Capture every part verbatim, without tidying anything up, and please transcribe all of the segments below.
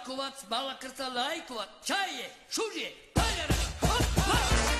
Markovac, Balakrta, Lajkovac, Čaje, Šužje, Paljara, hoppa!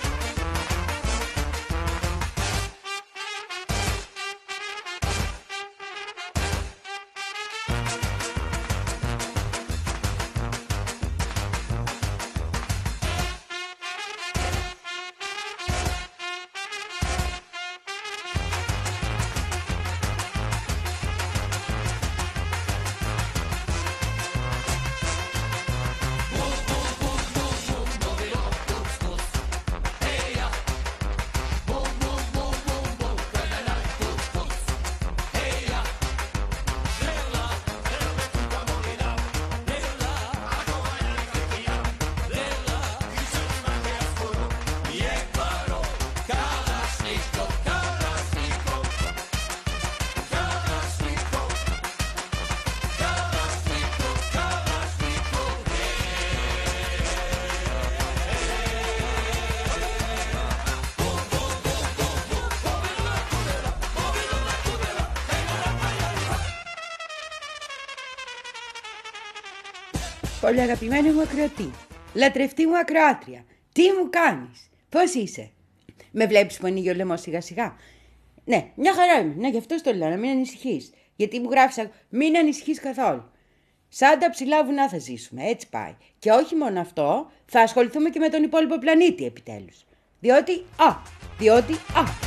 Πολύ αγαπημένη μου ακροατή, λατρευτή μου ακροάτρια, τι μου κάνεις, πώς είσαι? Με βλέπεις που ανοίγει ο λαιμός σιγά σιγά? Ναι, μια χαρά είμαι, ναι, γι' αυτό το λέω, να μην ανησυχείς. Γιατί μου γράφεις, μην ανησυχείς καθόλου. Σαν τα ψηλά βουνά θα ζήσουμε, έτσι πάει. Και όχι μόνο αυτό, θα ασχοληθούμε και με τον υπόλοιπο πλανήτη επιτέλους. Διότι, α, διότι, α.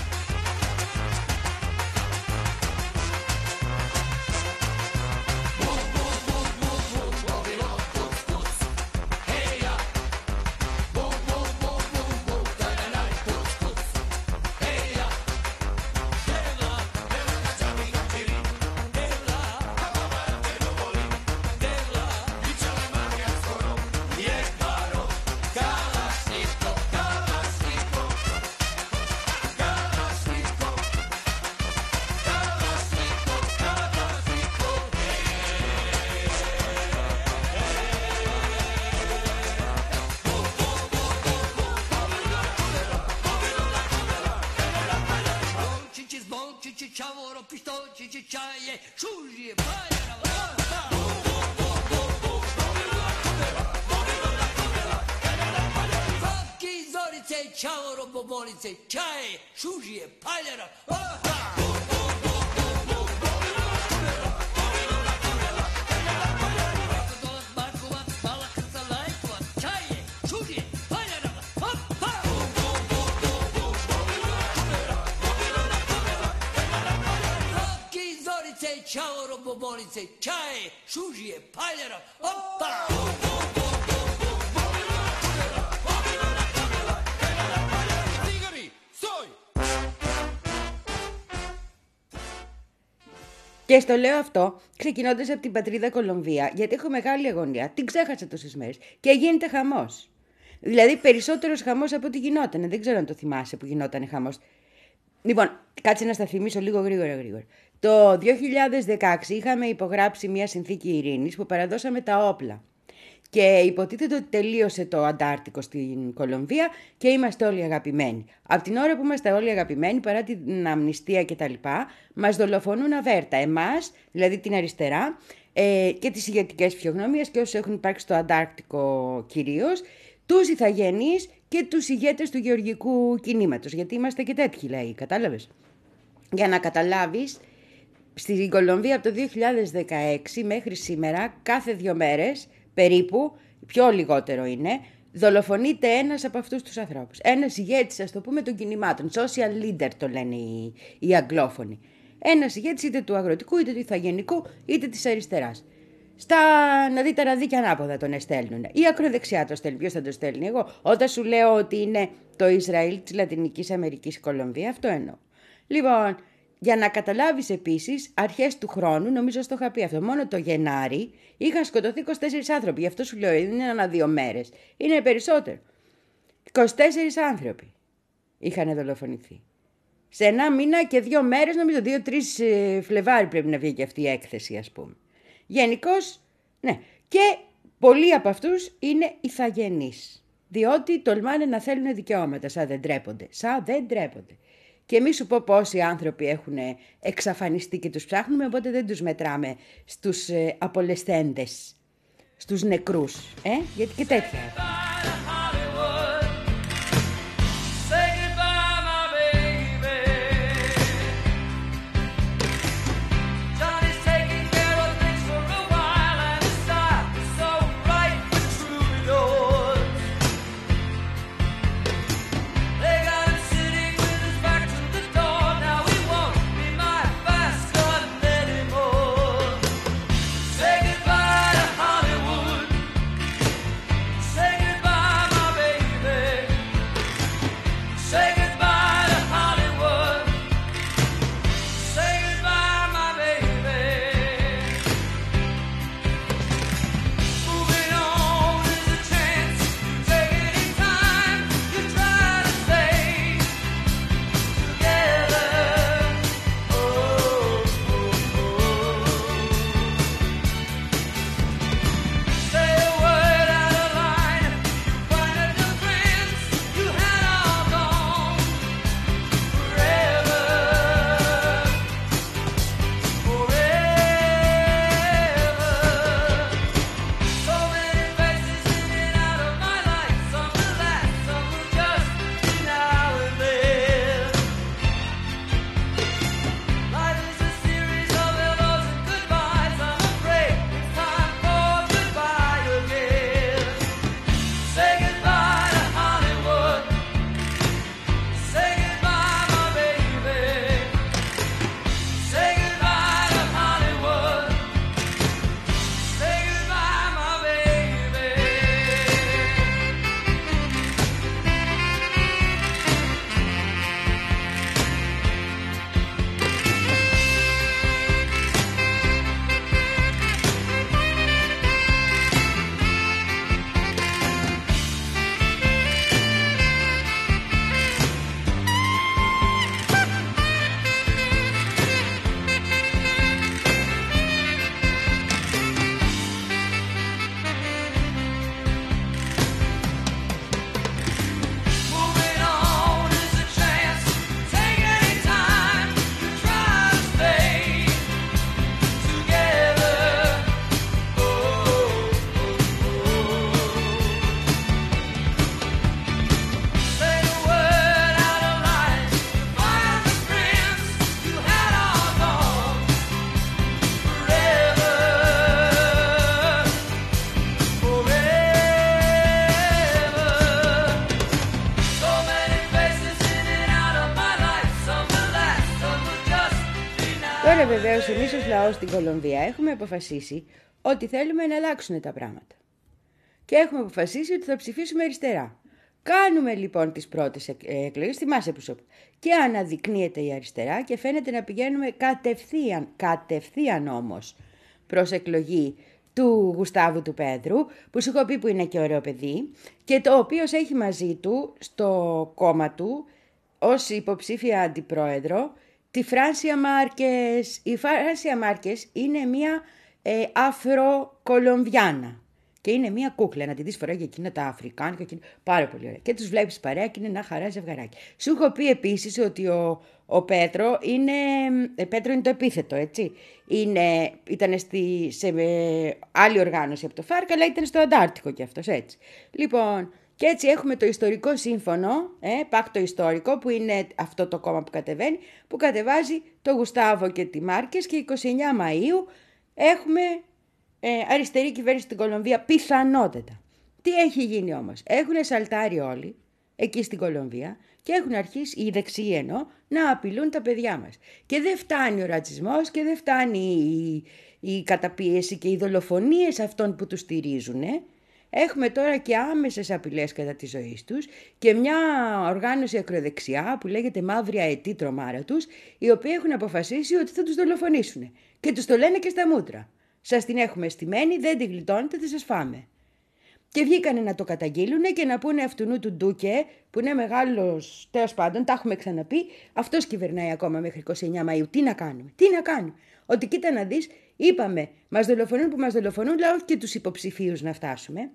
Και στο λέω αυτό ξεκινώντας από την πατρίδα Κολομβία, γιατί έχω μεγάλη αγωνία. Την ξέχασα τόσες μέρες και γίνεται χαμός. Δηλαδή περισσότερος χαμός από ό,τι γινόταν. Δεν ξέρω αν το θυμάσαι που γινόταν χαμός. Λοιπόν, κάτσε να στα θυμίσω λίγο γρήγορα γρήγορα. Το δύο χιλιάδες δεκαέξι είχαμε υπογράψει μια συνθήκη ειρήνης που παραδώσαμε τα όπλα. Και υποτίθεται ότι τελείωσε το Αντάρτικο στην Κολομβία και είμαστε όλοι αγαπημένοι. Από την ώρα που είμαστε όλοι αγαπημένοι, παρά την αμνηστία κτλ., μας δολοφονούν αβέρτα. Εμάς, δηλαδή την αριστερά, ε, και τις ηγετικές φυσιογνωμίες και όσους έχουν υπάρξει στο Αντάρτικο κυρίως, τους ηθαγενείς και τους ηγέτες του γεωργικού κινήματος. Γιατί είμαστε και τέτοιοι λαοί, κατάλαβες. Για να καταλάβεις, στην Κολομβία από το δύο χιλιάδες δεκαέξι μέχρι σήμερα, κάθε δύο μέρες, περίπου, πιο λιγότερο είναι, δολοφονείται ένας από αυτούς τους ανθρώπους. Ένας ηγέτης, ας το πούμε, των κινημάτων. Social leader το λένε οι, οι αγγλόφωνοι. Ένας ηγέτης είτε του αγροτικού, είτε του ηθαγενικού, είτε της αριστεράς. Στα να δει τα ραδίκια ανάποδα τον εστέλνουν. Η ακροδεξιά το στέλνει. Ποιος θα το στέλνει? Εγώ. Όταν σου λέω ότι είναι το Ισραήλ της Λατινικής Αμερικής η Κολομβία, αυτό εννοώ. Λοιπόν, για να καταλάβεις επίσης, αρχές του χρόνου, νομίζω στο είχα πει αυτό, μόνο το Γενάρη είχαν σκοτωθεί είκοσι τέσσερις άνθρωποι. Γι' αυτό σου λέω, δεν είναι ένα δύο μέρες. Είναι περισσότερο. είκοσι τέσσερις άνθρωποι είχαν δολοφονηθεί. Σε ένα μήνα και δύο μέρες, νομίζω δύο τρεις Φλεβάρι πρέπει να βγει και αυτή η έκθεση, ας πούμε. Γενικώς, ναι. Και πολλοί από αυτούς είναι ηθαγενείς. Διότι τολμάνε να θέλουν δικαιώματα, σαν δεν τρέπονται. Σαν δεν τρέπονται. Και μη σου πω πόσοι άνθρωποι έχουν εξαφανιστεί και τους ψάχνουμε, οπότε δεν τους μετράμε στους ε, απολεσθέντες στους νεκρούς, ε, γιατί και τέτοια. Τώρα βεβαίως εμείς ως λαός στην Κολομβία έχουμε αποφασίσει ότι θέλουμε να αλλάξουν τα πράγματα. Και έχουμε αποφασίσει ότι θα ψηφίσουμε αριστερά. Κάνουμε λοιπόν τις πρώτες εκλογές, θυμάσαι που σου και αναδεικνύεται η αριστερά και φαίνεται να πηγαίνουμε κατευθείαν, κατευθείαν όμως προς εκλογή του Γουστάβου του Πέδρου, που σου έχω πει που είναι και ωραίο παιδί και το οποίο έχει μαζί του στο κόμμα του ως υποψήφια αντιπρόεδρο τη Φράνσια Μάρκες. Η Φράνσια Μάρκες είναι μια ε, Αφρο-Κολομβιάνα και είναι μια κούκλα, να τη δεις φοράει για εκείνα τα αφρικάνικα, εκείνα, πάρα πολύ ωραία. Και τους βλέπεις παρέα και είναι ένα χαρά ζευγαράκι. Σου έχω πει επίσης ότι ο, ο Πέτρο είναι, ε, Πέτρο είναι το επίθετο, έτσι. Είναι, ήταν στη, σε ε, άλλη οργάνωση από το ΦΑΡΚ, αλλά ήταν στο Αντάρτικο κι αυτός, έτσι. Λοιπόν, και έτσι έχουμε το ιστορικό σύμφωνο, ε, πάκτο ιστορικό, που είναι αυτό το κόμμα που κατεβαίνει, που κατεβάζει το Γουστάβο και τη Μάρκες, και εικοστή ενάτη Μαΐου έχουμε ε, αριστερή κυβέρνηση στην Κολομβία, πιθανότατα. Τι έχει γίνει όμως? Έχουν σαλτάρει όλοι εκεί στην Κολομβία και έχουν αρχίσει, οι δεξιοί εννοώ, να απειλούν τα παιδιά μας. Και δεν φτάνει ο ρατσισμός και δεν φτάνει η, η καταπίεση και οι δολοφονίες αυτών που τους στηρίζουν. Ε. Έχουμε τώρα και άμεσες απειλές κατά τη ζωή τους και μια οργάνωση ακροδεξιά που λέγεται Μαύρη Αετή Τρομάρα τους, οι οποίοι έχουν αποφασίσει ότι θα τους δολοφονήσουν και τους το λένε και στα μούτρα. Σας την έχουμε στημένη, δεν την γλιτώνετε, θα σας φάμε. Και βγήκανε να το καταγγείλουν και να πούνε αυτού του Ντούκε, που είναι μεγάλος, τέλος πάντων, τα έχουμε ξαναπεί, αυτός κυβερνάει ακόμα μέχρι εικοστή ενάτη Μαΐου. Τι να κάνουμε, τι να κάνουμε? Ότι κοίτα να δεις, είπαμε, μας δολοφονούν που μας δολοφονούν, αλλά όχι και τους υποψηφίους να φτάσουμε.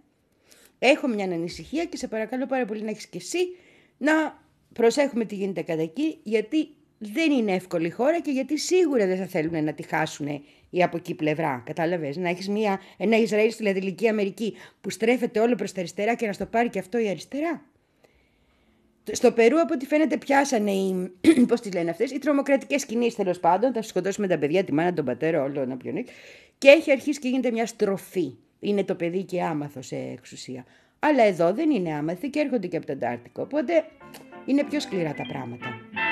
Έχω μια ανησυχία και σε παρακαλώ πάρα πολύ να έχεις και εσύ να προσέχουμε τι γίνεται κατά εκεί, γιατί δεν είναι εύκολη χώρα και γιατί σίγουρα δεν θα θέλουν να τη χάσουν η από εκεί πλευρά. Κατάλαβες, να έχεις μια, ένα Ισραήλ στη Λατινική Αμερική που στρέφεται όλο προς τα αριστερά και να στο πάρει και αυτό η αριστερά. Στο Περού, από ό,τι φαίνεται, πιάσανε οι, πώς τις λένε αυτές, οι τρομοκρατικές κινήσεις, τέλος πάντων. Θα σκοτώσουμε τα παιδιά, τη μάνα, τον πατέρα, όλο να ποιον. Και έχει αρχίσει και γίνεται μια στροφή. Είναι το παιδί και άμαθο σε εξουσία. Αλλά εδώ δεν είναι άμαθοι και έρχονται και από το Αντάρτικο. Οπότε είναι πιο σκληρά τα πράγματα.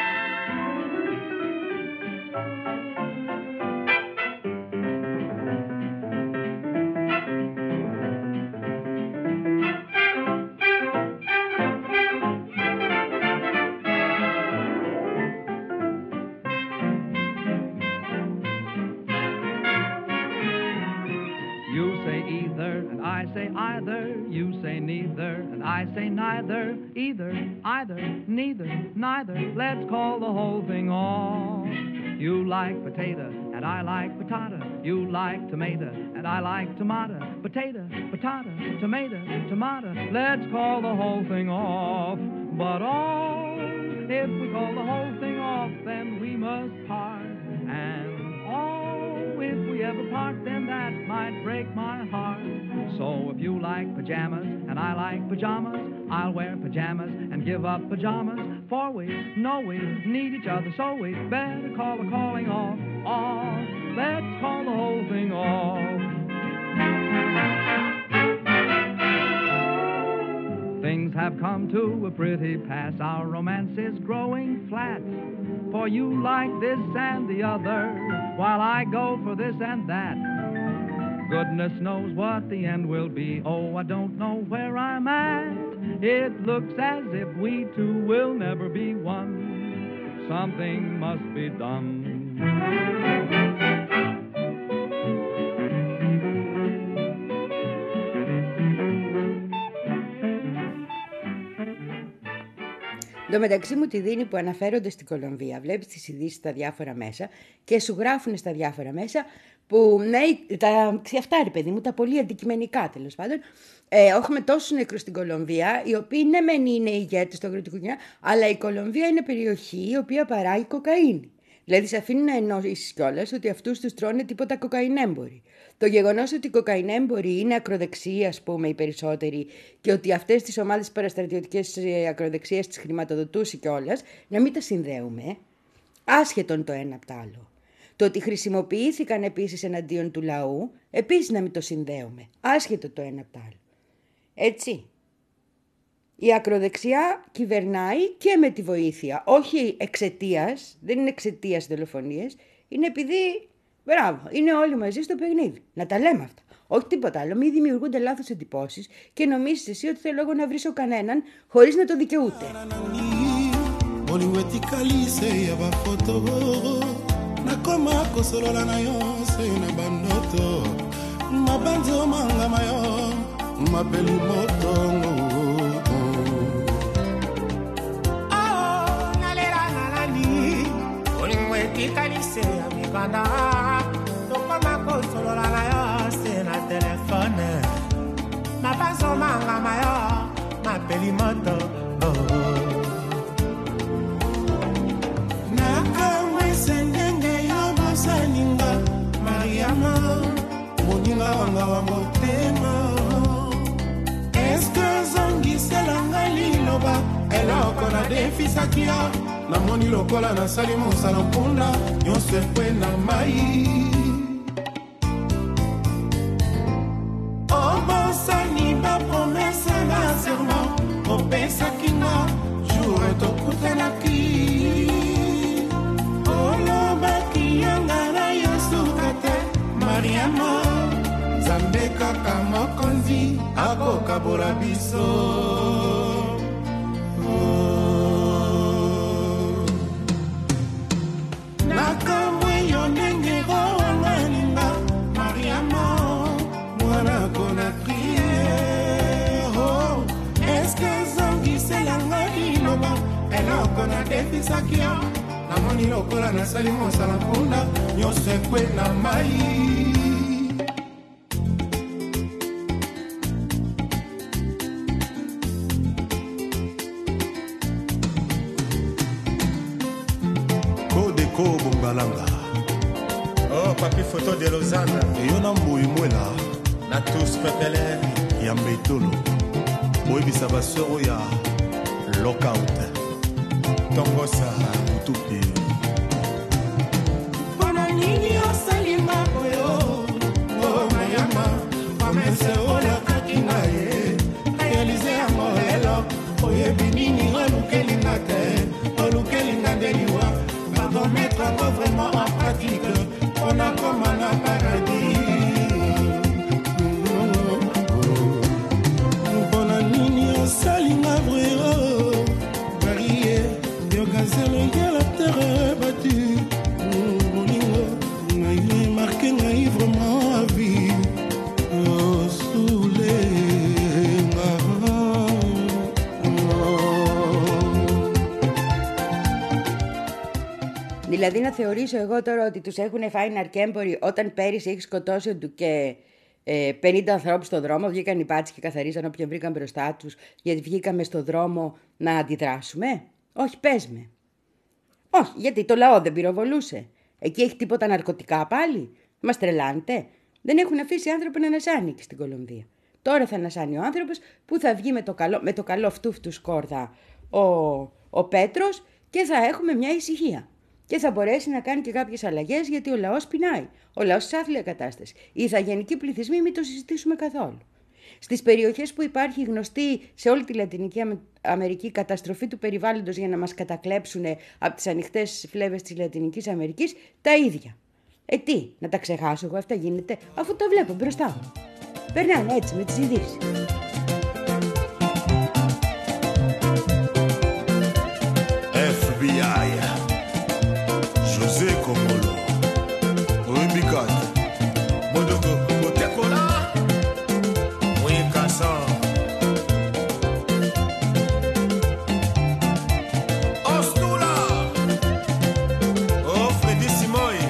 I say either, you say neither, and I say neither, either, either, neither, neither. Let's call the whole thing off. You like potato, and I like patata. You like tomato, and I like tomato. Potato, patata, tomato, tomato. Let's call the whole thing off. But oh, if we call the whole thing off, then we must part. And oh, if we ever part, then that might break my heart. So if you like pajamas and I like pajamas, I'll wear pajamas and give up pajamas. For we know we need each other, so we better call the calling off, off. Let's call the whole thing off. Things have come to a pretty pass, our romance is growing flat. For you like this and the other, while I go for this and that. Goodness knows what the end will be. Oh, I don't know where I'm at. It looks as if we two will never be one. Something must be done. Εν τω μεταξύ μου τη δίνει που αναφέρονται στην Κολομβία. Βλέπεις τις ειδήσεις στα διάφορα μέσα και σου γράφουν στα διάφορα μέσα που ναι, τα, αυτά ρε παιδί μου, τα πολύ αντικειμενικά τέλος πάντων. Ε, έχουμε τόσους νεκρούς στην Κολομβία, οι οποίοι ναι μεν είναι ηγέτες στο αγροτικό κοινό, αλλά η Κολομβία είναι περιοχή η οποία παράγει κοκαίνη. Δηλαδή σε αφήνουν να εννοήσεις κιόλας ότι αυτούς τους τρώνε τίποτα κοκαϊνέμποροι. Το γεγονός ότι οι κοκαϊνέμποροι είναι ακροδεξιοί, ας πούμε, οι περισσότεροι, και ότι αυτές τις ομάδες παραστρατιωτικές ακροδεξίες τις χρηματοδοτούσε κιόλας, να μην τα συνδέουμε, άσχετον το ένα από το άλλο. Το ότι χρησιμοποιήθηκαν επίσης εναντίον του λαού, επίσης να μην το συνδέουμε, άσχετο το ένα από το άλλο. Έτσι. Η ακροδεξιά κυβερνάει και με τη βοήθεια, όχι εξαιτίας, δεν είναι εξαιτίας δολοφονίες, είναι επειδή, μπράβο, είναι όλοι μαζί στο παιχνίδι. Να τα λέμε αυτά. Όχι τίποτα άλλο, μην δημιουργούνται λάθος εντυπώσεις και νομίζεις εσύ ότι θέλω εγώ να βρίσω κανέναν χωρίς να το δικαιούται. Kikalise amikanda tokoma kosolola na yo se na telefone mapaso manga mayo mapeli moto nakamwe sendenge yo bosaninga Mariama moninga wanga wa motema eske zongiselanga liloba eloko na defisakia namoni lokola nasali mosala mpunda nyonso ekwe na mai obosani bapromese na serment opesaki nga jour tokutanaki olobaki yanga na yo suka te Mariama nzambe kaka mokonzi akokabola biso. Na defisakia namoni lokola nasali mosala mpunda nyonso ekwe na mai Malanga. Oh, papi photo de Lausanne. Yo na mbui mwela. Na tous pepele. Ya mbetolo. Boyebisa basoro ya lockout. Tongosa. Utupi. Mpona nini osalinga boyo? Oh mayama, promese olakaki na ye. Realize yango lelo, oyebi nini olukelinga te. Olukelinga nde liwa, bakometre yango vraiment en pratique. Mpona koma na paradis. Mpona nini osalinga boyo? Barie, yokazelo ya la terre battue. Moningo, ngai marqué ngai vraiment à vie. Oh, soulenga. Δηλαδή να θεωρήσω εγώ τώρα ότι τους έχουν φάει ναρκέμποροι όταν πέρυσι έχει σκοτώσει του και ε, πενήντα ανθρώπους στον δρόμο, βγήκαν οι πάτσοι και καθαρίζαν όποιον βρήκαν μπροστά τους, γιατί βγήκαμε στον δρόμο να αντιδράσουμε. Όχι, πες με. Όχι, γιατί το λαό δεν πυροβολούσε. Εκεί έχει τίποτα ναρκωτικά πάλι. Μας τρελάνετε. Δεν έχουν αφήσει άνθρωπο να νασάνει εκεί στην Κολομβία. Τώρα θα νασάνει ο άνθρωπος που θα βγει με το καλό, με το καλό φτούφτου σκόρδα ο, ο Πέτρος και θα έχουμε μια ησυχία. Και θα μπορέσει να κάνει και κάποιες αλλαγές γιατί ο λαός πεινάει. Ο λαός σε άθλια κατάσταση. Οι ηθαγενικοί πληθυσμοί μην το συζητήσουμε καθόλου. Στις περιοχές που υπάρχει γνωστή σε όλη τη Λατινική Αμερική καταστροφή του περιβάλλοντος για να μας κατακλέψουν από τις ανοιχτές φλέβες της Λατινικής Αμερικής, τα ίδια. Ε τι, να τα ξεχάσω εγώ, αυτά γίνεται, αφού τα βλέπω μπροστά μου. Περνάνε έτσι με τις ειδήσεις. F B I José Komolo Oibikat Bodogo, Botekola. Mwikasa. Ostula. Oh, Freddy Simoy.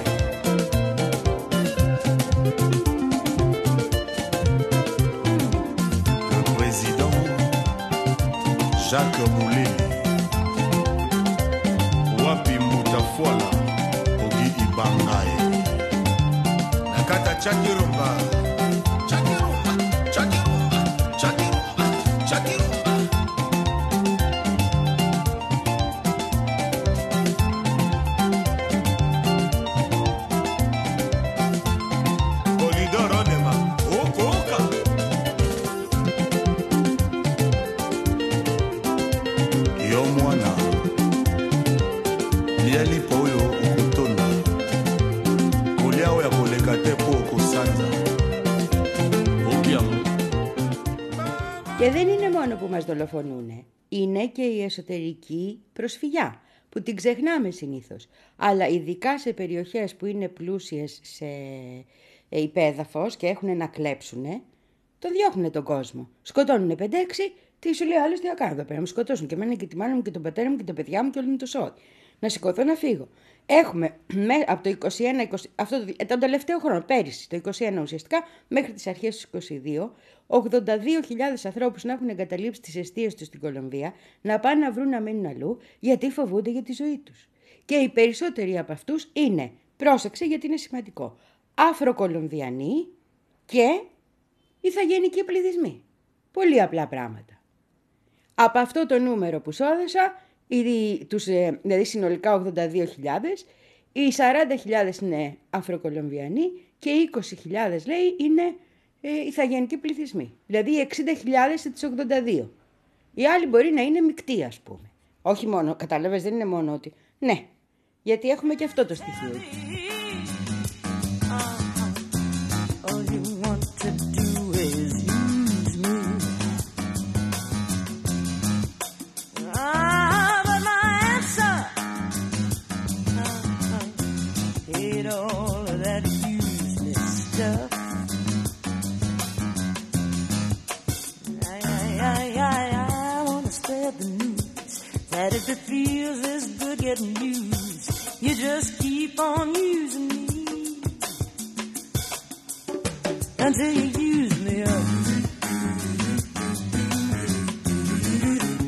Le président Jacques Moulin Wapi Mutafuala Ogi Ibangae Nakata Chakirumba. Chakirumba. Chakirumba. Chakirumba. Chakirumba. Polidoro Dema. Oka Oka. Yo mwana Liali Poyo Okutonda Kuliao ya koleka te po okusanza Okiamo Και δεν είναι μόνο που μας δολοφονούνε, είναι και η εσωτερική προσφυγιά, που την ξεχνάμε συνήθως. Αλλά ειδικά σε περιοχές που είναι πλούσιες σε ε, υπέδαφος και έχουν να κλέψουνε, τον διώχνουνε τον κόσμο. Σκοτώνουνε πέντε έξι, τι σου λέει άλλος τι θα κάνω εδώ πέρα, μου σκοτώσουν και εμένα και τη μάνα μου και τον πατέρα μου και τα παιδιά μου και όλο μου το σώδι. Να σηκωθώ να φύγω. Έχουμε με, από το είκοσι ένα είκοσι, αυτό το, τον τελευταίο χρόνο, πέρυσι, το είκοσι ένα ουσιαστικά, μέχρι τις αρχές του είκοσι δύο, ογδόντα δύο χιλιάδες ανθρώπους να έχουν εγκαταλείψει τις εστίες τους στην Κολομβία, να πάνε να βρουν να μείνουν αλλού, γιατί φοβούνται για τη ζωή τους. Και οι περισσότεροι από αυτούς είναι, πρόσεξε γιατί είναι σημαντικό, Αφροκολομβιανοί και ηθαγενικοί πληθυσμοί. Πολύ απλά πράγματα. Από αυτό το νούμερο που σώδεσα, ήδη, τους, δηλαδή συνολικά ογδόντα δύο χιλιάδες, οι σαράντα χιλιάδες είναι Αφροκολομβιανοί και οι είκοσι χιλιάδες λέει είναι ε, ηθαγενικοί πληθυσμοί. Δηλαδή οι εξήντα χιλιάδες στις ογδόντα δύο. Οι άλλοι μπορεί να είναι μεικτοί ας πούμε. Όχι μόνο, κατάλαβες, δεν είναι μόνο ότι... Ναι, γιατί έχουμε και αυτό το στοιχείο. All of that useless stuff. I, I, I, I, I wanna spread the news that if it feels this good getting used, you just keep on using me until you use me up.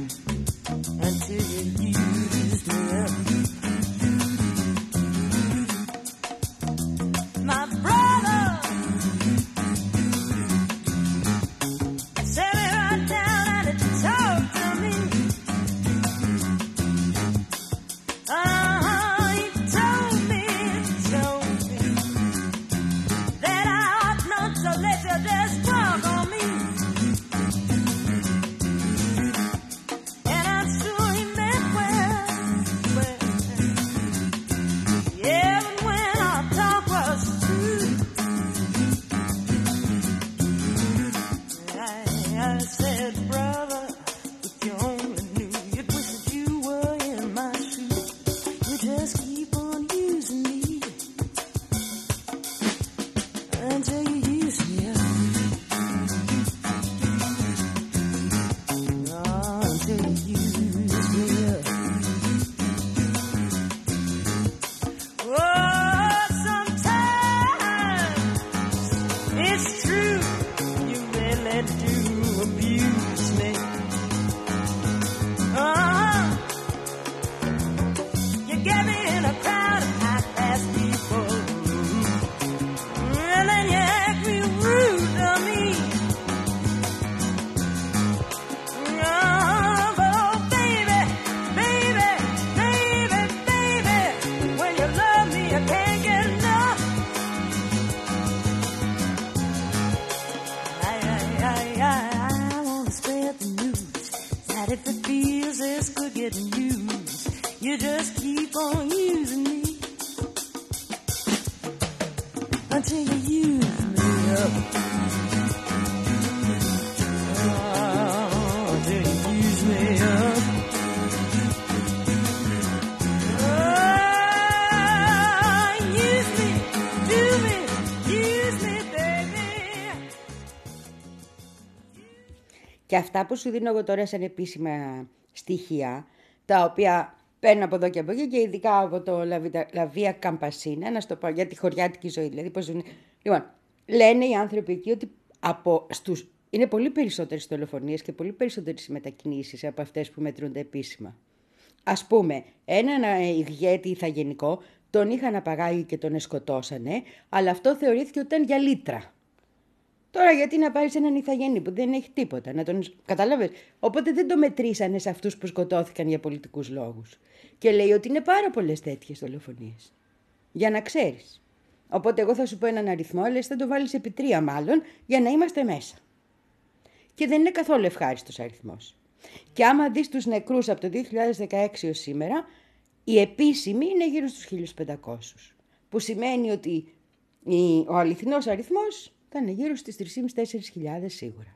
Until you use me up. said, brother, if you only knew, you'd wish that you were in my shoes. You just keep on using me until you use me up. Oh, until you use me up. Oh, sometimes it's true, you really do abuse me. Uh-huh. You get me in a crowd of high-class people, and then you act me rude to me. Oh, but oh, baby, baby, baby, baby, when you love me, I can't get enough. I, I, I, I, I want to spread the news that if it feels as good getting used, you just keep on using me until you use me up. Oh, until you use me up. Oh, use me, do me, use me, baby. Και αυτά που σου δίνω εγώ τώρα σαν επίσημα στοιχεία, τα οποία παίρνω από εδώ και από εκεί και ειδικά από το Λαβία Καμπασίνα, να στο πω για τη χωριάτικη ζωή, δηλαδή πώς ζουν. Λοιπόν, λένε οι άνθρωποι εκεί ότι από στους... είναι πολύ περισσότερες δολοφονίες και πολύ περισσότερες μετακινήσεις από αυτές που μετρούνται επίσημα. Ας πούμε, έναν ηγέτη ηθαγενικό τον είχαν απαγάγει και τον σκοτώσανε, αλλά αυτό θεωρήθηκε ότι ήταν για λύτρα. Τώρα γιατί να πάρεις έναν ηθαγενή που δεν έχει τίποτα, να τον καταλάβεις. Οπότε δεν το μετρήσανε σε αυτούς που σκοτώθηκαν για πολιτικούς λόγους. Και λέει ότι είναι πάρα πολλές τέτοιες δολοφονίες. Για να ξέρεις. Οπότε εγώ θα σου πω έναν αριθμό, αλλά θα το βάλεις επί τρία μάλλον, για να είμαστε μέσα. Και δεν είναι καθόλου ευχάριστος αριθμός. Και άμα δεις τους νεκρούς από το δύο χιλιάδες δεκαέξι ως σήμερα, η επίσημη είναι γύρω στους χίλιους πεντακόσιους. Που σημαίνει ότι ο αληθινός αριθμός θα είναι γύρω στις τρεις χιλιάδες με τέσσερις χιλιάδες σίγουρα.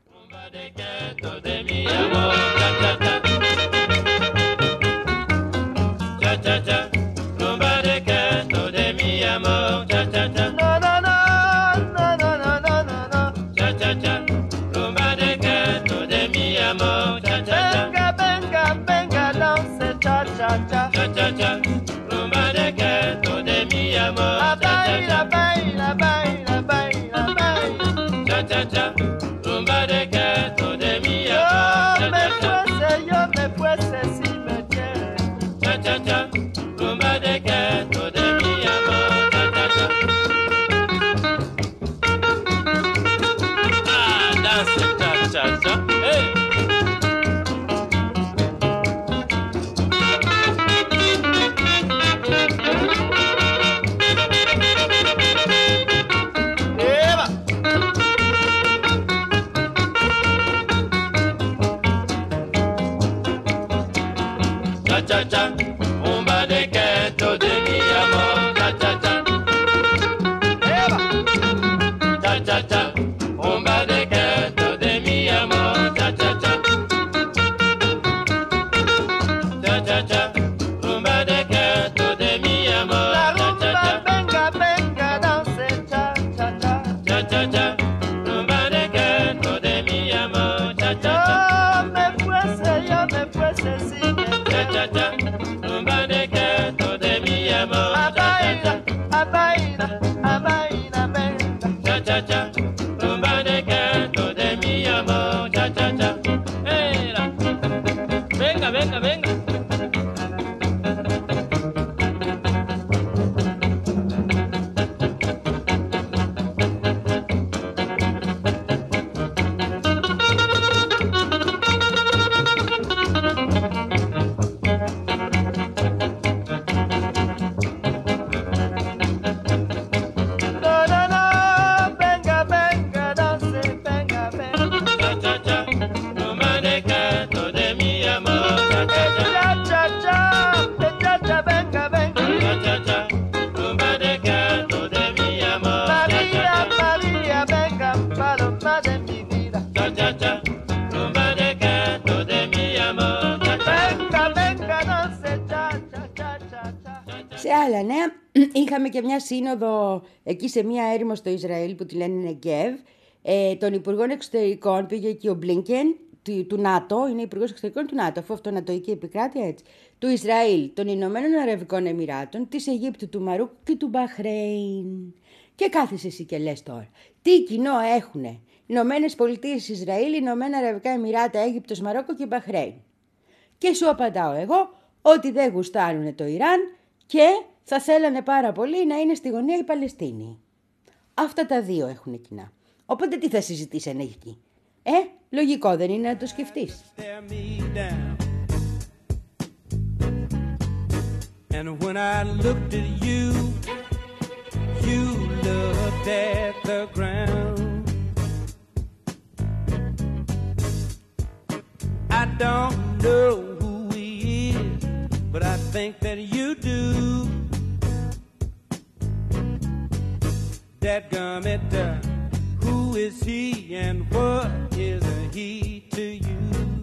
Σε άλλα νέα, είχαμε και μια σύνοδο εκεί σε μια έρημο στο Ισραήλ που τη λένε Νεγκέβ. Ε, των Υπουργών Εξωτερικών πήγε εκεί ο Μπλίνκεν του, του ΝΑΤΟ, είναι Υπουργός Εξωτερικών του ΝΑΤΟ, αφού αυτό νατοϊκή επικράτεια έτσι. Του Ισραήλ, των Ηνωμένων Αραβικών Εμιράτων, της Αιγύπτου, του Μαρούκ και του Μπαχρέιν. Και κάθεσαι εσύ και λες τώρα, τι κοινό έχουνε Ηνωμένες Πολιτείες, Ισραήλ, Ηνωμένα Αραβικά Εμιράτα, Αίγυπτος, Μαρόκο και Μπαχρέιν. Και σου απαντάω εγώ ότι δεν γουστάρουνε το Ιράν και θα θέλανε πάρα πολύ να είναι στη γωνία η Παλαιστίνη. Αυτά τα δύο έχουν κοινά. Οπότε τι θα συζητήσανε εκεί. Ε, λογικό δεν είναι να το σκεφτείς. And when I looked at you, you looked at the ground. I don't know who he is, but I think that you do. Dadgummit, uh, who is he and what is a he to you?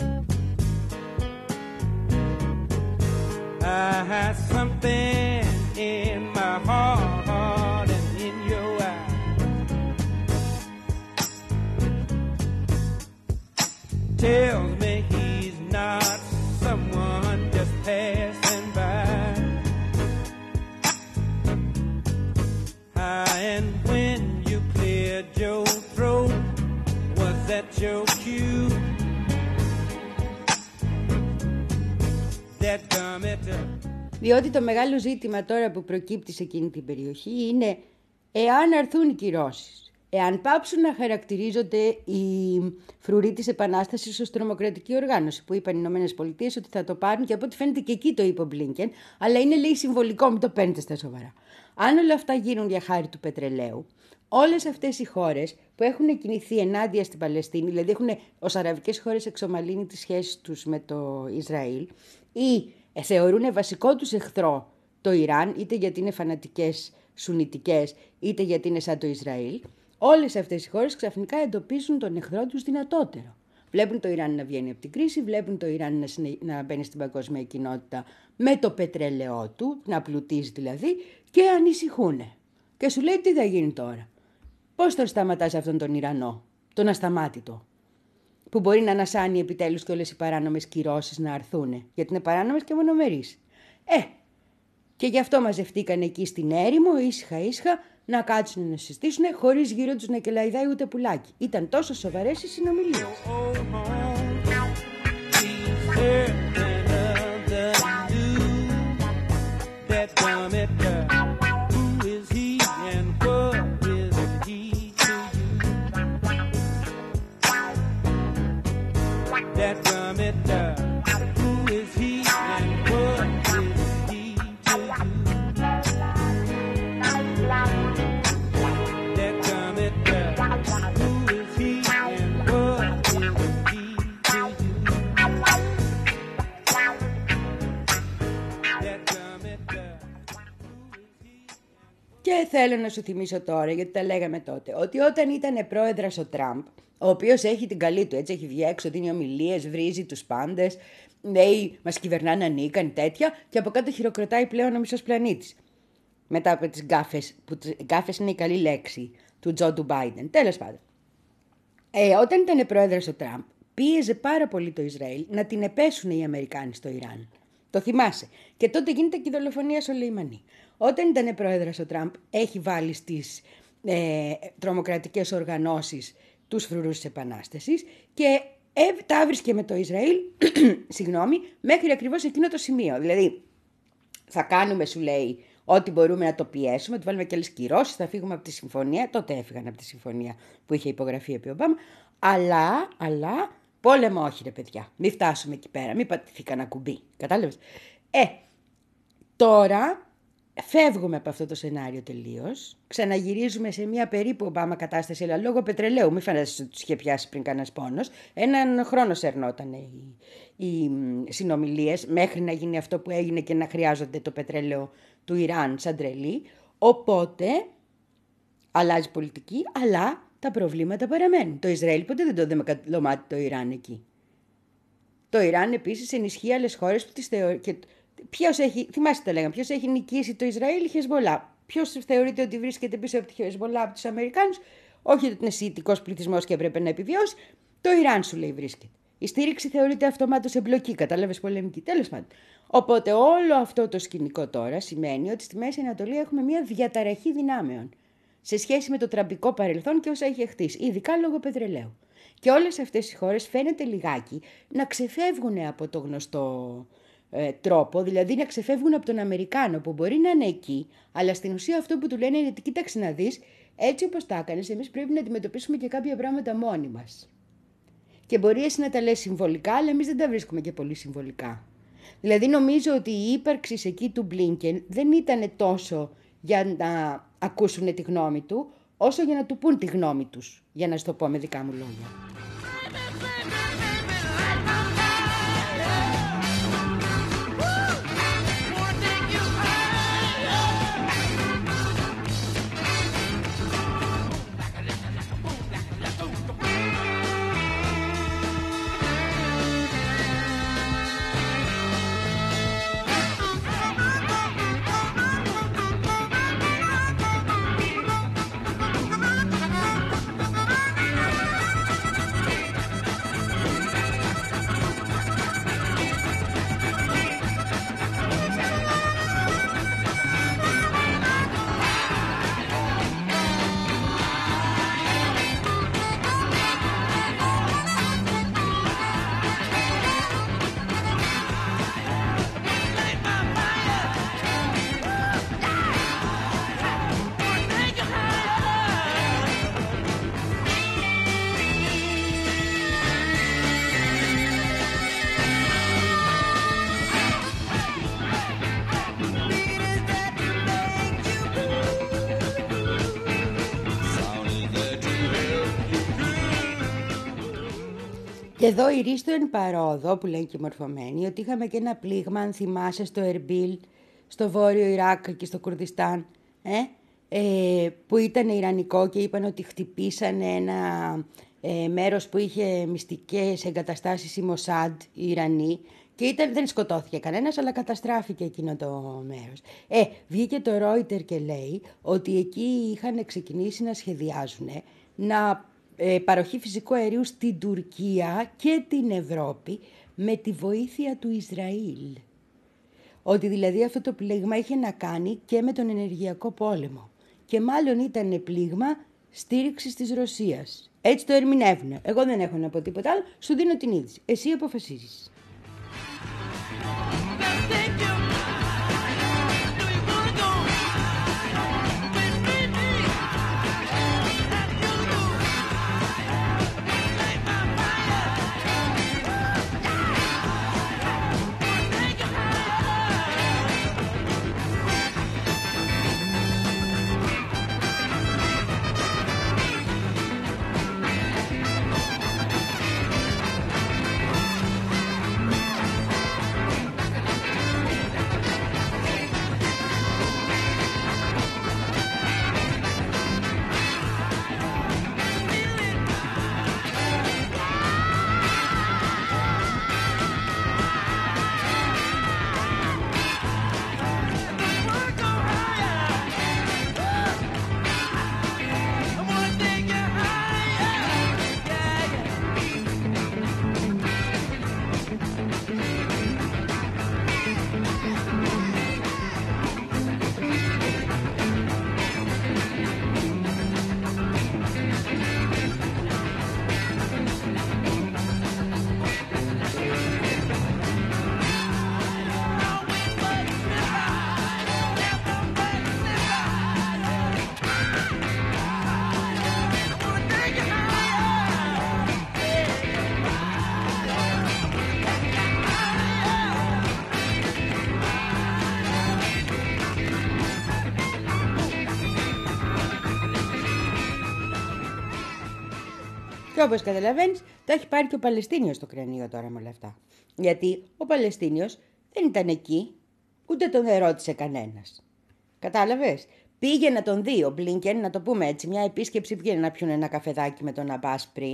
I have something in my heart and in your eyes. Tells me he's not someone just passing by. Ah, and when you cleared your throat, was that your cue? That gummit. Διότι το μεγάλο ζήτημα τώρα που προκύπτει σε εκείνη την περιοχή είναι εάν αρθούν οι κυρώσεις, εάν πάψουν να χαρακτηρίζονται οι φρουροί της Επανάστασης ως τρομοκρατική οργάνωση, που είπαν οι Ηνωμένες Πολιτείες ότι θα το πάρουν και από ό,τι φαίνεται και εκεί το είπε ο Μπλίνκεν, αλλά είναι λέει συμβολικό, μην το παίρνετε στα σοβαρά. Αν όλα αυτά γίνουν για χάρη του πετρελαίου, όλες αυτές οι χώρες που έχουν κινηθεί ενάντια στην Παλαιστίνη, δηλαδή έχουν ως αραβικές χώρες εξομαλύνει τις σχέσεις τους με το Ισραήλ ή ε, θεωρούν βασικό τους εχθρό το Ιράν, είτε γιατί είναι φανατικές σουνιτικές, είτε γιατί είναι σαν το Ισραήλ, όλες αυτές οι χώρες ξαφνικά εντοπίζουν τον εχθρό τους δυνατότερο. Βλέπουν το Ιράν να βγαίνει από την κρίση, βλέπουν το Ιράν να, συνε... να μπαίνει στην παγκόσμια κοινότητα με το πετρέλαιό του, να πλουτίζει δηλαδή, και ανησυχούν. Και σου λέει τι θα γίνει τώρα. Πώς τον σταματάς αυτόν τον Ιρανό, τον ασταμάτητο, που μπορεί να ανασάνει επιτέλους και όλες οι παράνομες κυρώσεις να αρθούνε, γιατί είναι παράνομες και μονομερείς. Ε, και γι' αυτό μαζευτήκαν εκεί στην έρημο, ήσυχα ήσυχα, να κάτσουν να συζητήσουν, χωρίς γύρω τους να κελαϊδάει ούτε πουλάκι. Ήταν τόσο σοβαρές οι συνομιλίες. Και θέλω να σου θυμίσω τώρα, γιατί τα λέγαμε τότε, ότι όταν ήταν πρόεδρος ο Τραμπ, ο οποίος έχει την καλή του, έτσι έχει βγει έξω, δίνει ομιλίες, βρίζει τους πάντες, λέει μας κυβερνάνε ανίκανοι τέτοια, και από κάτω χειροκροτάει πλέον ο μισός πλανήτης. Μετά από τις γκάφες, που γκάφες είναι η καλή λέξη, του Τζο του Μπάιντεν. Τέλος πάντων. Ε, όταν ήταν πρόεδρος ο Τραμπ, πίεζε πάρα πολύ το Ισραήλ να την επέσουν οι Αμερικάνοι στο Ιράν. Το θυμάσαι. Και τότε γίνεται και η δολοφονία Σολεϊμανί. Όταν ήταν πρόεδρος ο Τραμπ, έχει βάλει στις ε, τρομοκρατικές οργανώσεις τους φρουρούς της Επανάστασης και ε, τα βρίσκε με το Ισραήλ, συγγνώμη, μέχρι ακριβώς εκείνο το σημείο. Δηλαδή, θα κάνουμε, σου λέει, ό,τι μπορούμε να το πιέσουμε, θα βάλουμε και άλλες κυρώσεις, θα φύγουμε από τη συμφωνία. Τότε έφυγαν από τη συμφωνία που είχε υπογραφεί επί Ομπάμα. Αλλά, αλλά, πόλεμο όχι ρε παιδιά. Μην φτάσουμε εκεί πέρα, μην πατηθεί κανένα κουμπί. Κατάλαβες. Ε, τώρα φεύγουμε από αυτό το σενάριο τελείως. Ξαναγυρίζουμε σε μια περίπου Ομπάμα κατάσταση, αλλά λόγω πετρελαίου. Μην φανταστείτε ότι τους είχε πιάσει πριν κανένας πόνος. Έναν χρόνο σερνόταν οι, οι συνομιλίες μέχρι να γίνει αυτό που έγινε και να χρειάζονται το πετρέλαιο του Ιράν σαν τρελή. Οπότε αλλάζει πολιτική, αλλά τα προβλήματα παραμένουν. Το Ισραήλ ποτέ δεν το δεμακατλωμάτι το Ιράν εκεί. Το Ιράν επίσης ενισχύει άλλες χώρες που τις θεω... και ποιος έχει, θυμάστε το λέγαμε, ποιος έχει νικήσει το Ισραήλ, η Χεσμολά. Ποιος θεωρείται ότι βρίσκεται πίσω από τη Χεσμολά, από τους Αμερικάνους, όχι ότι είναι σιητικός πληθυσμός και έπρεπε να επιβιώσει, το Ιράν σου λέει βρίσκεται. Η στήριξη θεωρείται αυτομάτως εμπλοκή, κατάλαβες, πολεμική, τέλος πάντων. Οπότε όλο αυτό το σκηνικό τώρα σημαίνει ότι στη Μέση Ανατολή έχουμε μια διαταραχή δυνάμεων σε σχέση με το τραμπικό παρελθόν και όσα έχει χτίσει, ειδικά λόγω πετρελαίου. Και όλες αυτές οι χώρες φαίνεται λιγάκι να ξεφεύγουν από το γνωστό ε, τρόπο, δηλαδή να ξεφεύγουν από τον Αμερικάνο που μπορεί να είναι εκεί, αλλά στην ουσία αυτό που του λένε είναι ότι κοίταξε να δεις, έτσι όπως τα έκανες, εμείς πρέπει να αντιμετωπίσουμε και κάποια πράγματα μόνοι μας. Και μπορεί εσύ να τα λες συμβολικά, αλλά εμείς δεν τα βρίσκουμε και πολύ συμβολικά. Δηλαδή νομίζω ότι η ύπαρξη εκεί του Μπλίνκεν δεν ήταν τόσο για να ακούσουν τη γνώμη του, όσο για να του πούν τη γνώμη τους, για να σου το πω με δικά μου λόγια. Και εδώ η Ρίστο εν παρόδο, που λένε και οι μορφωμένοι, ότι είχαμε και ένα πλήγμα, αν θυμάσαι, στο Ερμπίλ, στο βόρειο Ιράκ και στο Κουρδιστάν, ε, ε, που ήταν ιρανικό και είπαν ότι χτυπήσανε ένα ε, μέρος που είχε μυστικές εγκαταστάσεις η Μοσάντ, οι Ιρανοί, και ήταν, δεν σκοτώθηκε κανένας, αλλά καταστράφηκε εκείνο το μέρος. Ε, βγήκε το Reuters και λέει ότι εκεί είχαν ξεκινήσει να σχεδιάζουν να ε, παροχή φυσικού αερίου στην Τουρκία και την Ευρώπη με τη βοήθεια του Ισραήλ. Ότι δηλαδή αυτό το πλήγμα είχε να κάνει και με τον ενεργειακό πόλεμο. Και μάλλον ήταν πλήγμα στήριξης της Ρωσίας. Έτσι το ερμηνεύουν. Εγώ δεν έχω να πω τίποτα άλλο. Σου δίνω την είδηση. Εσύ αποφασίζεις. Και όπως καταλαβαίνεις, τα έχει πάρει και ο Παλαιστίνιος στο κρανίο τώρα με όλα αυτά. Γιατί ο Παλαιστίνιος δεν ήταν εκεί, ούτε τον ερώτησε κανένας. Κατάλαβες. Πήγε να τον δει ο Μπλίνκεν, να το πούμε έτσι, μια επίσκεψη, πήγαινε να πιούν ένα καφεδάκι με τον Αμπάς πριν,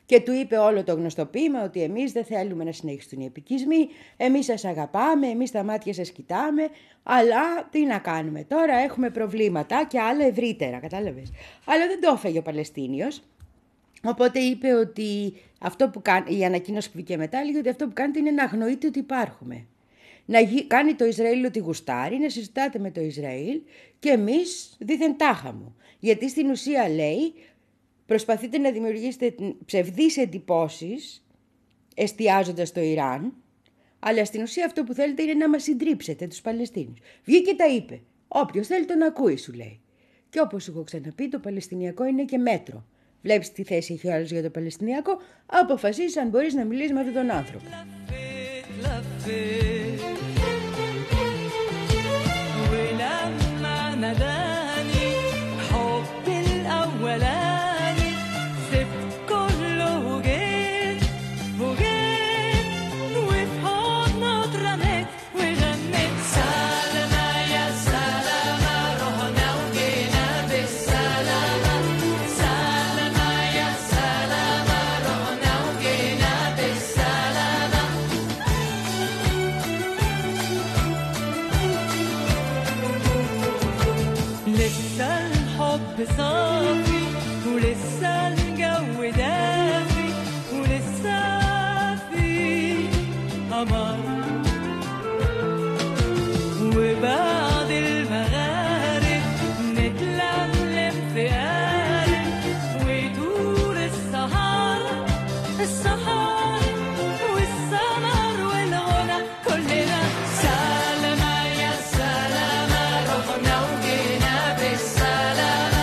και του είπε όλο το γνωστό ποίημα ότι εμείς δεν θέλουμε να συνεχιστούν οι επικισμοί, εμείς σας αγαπάμε, εμείς τα μάτια σας κοιτάμε, αλλά τι να κάνουμε τώρα, έχουμε προβλήματα και άλλα ευρύτερα, κατάλαβες. Αλλά δεν το έφαγε ο Παλαιστίνιος. Οπότε είπε ότι αυτό που κάνει, η ανακοίνωση που βγήκε μετά, λέγει ότι αυτό που κάνετε είναι να αγνοείτε ότι υπάρχουμε. Να γι, κάνει το Ισραήλ ότι γουστάρει, να συζητάτε με το Ισραήλ και εμείς δίθεν τάχα μου. Γιατί στην ουσία λέει, προσπαθείτε να δημιουργήσετε ψευδείς εντυπώσεις εστιάζοντας στο Ιράν, αλλά στην ουσία αυτό που θέλετε είναι να μας συντρίψετε τους Παλαιστίνιους. Βγήκε και τα είπε. Όποιος θέλει τον ακούει, σου λέει. Και όπως σου έχω ξαναπεί, το Παλαιστινιακό είναι και μέτρο. Βλέπεις τι θέση έχει ο άλλος για το Παλαιστινιακό, αποφασίσεις αν μπορείς να μιλήσεις με αυτόν τον άνθρωπο. صافي ولسه الجو دافي ولسه في قمر وبعد المغارب نتلملم في قارب ويدور السهر السهر والسمر والغنى كلنا سلامة يا سلامة رحنا وجينا بالسلامة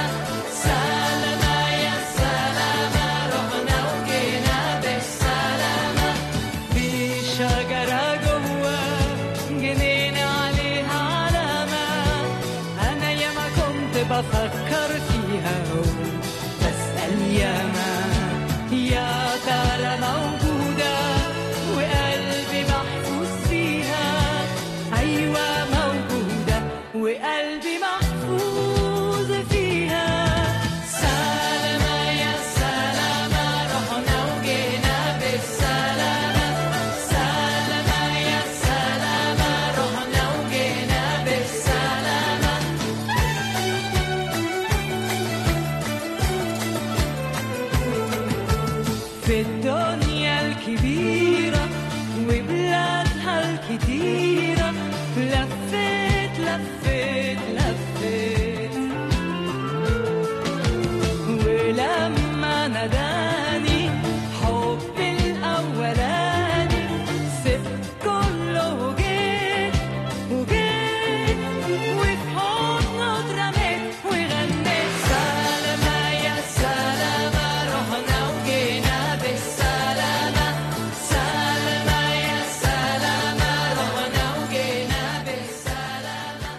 بفكر فيها وبسأل ياما يا ترى موجودة وقلبي محفوظ فيها أيوة موجودة وقلبي محفوظ فيها سلامة يا سلامة رحنا وجينا بالسلامة سلامة يا سلامة رحنا وجينا بالسلامة في الدنيا الكبيرة وبلادها الكتيرة لفيت لفيت لفيت ولما ناداني حبي الأولاني سبت كله وجيت وجيت وفي حضنه اترميت وغنيت سلامة يا سلامة رحنا وجينا بالسلامة سلامة يا سلامة رحنا وجينا بالسلامة.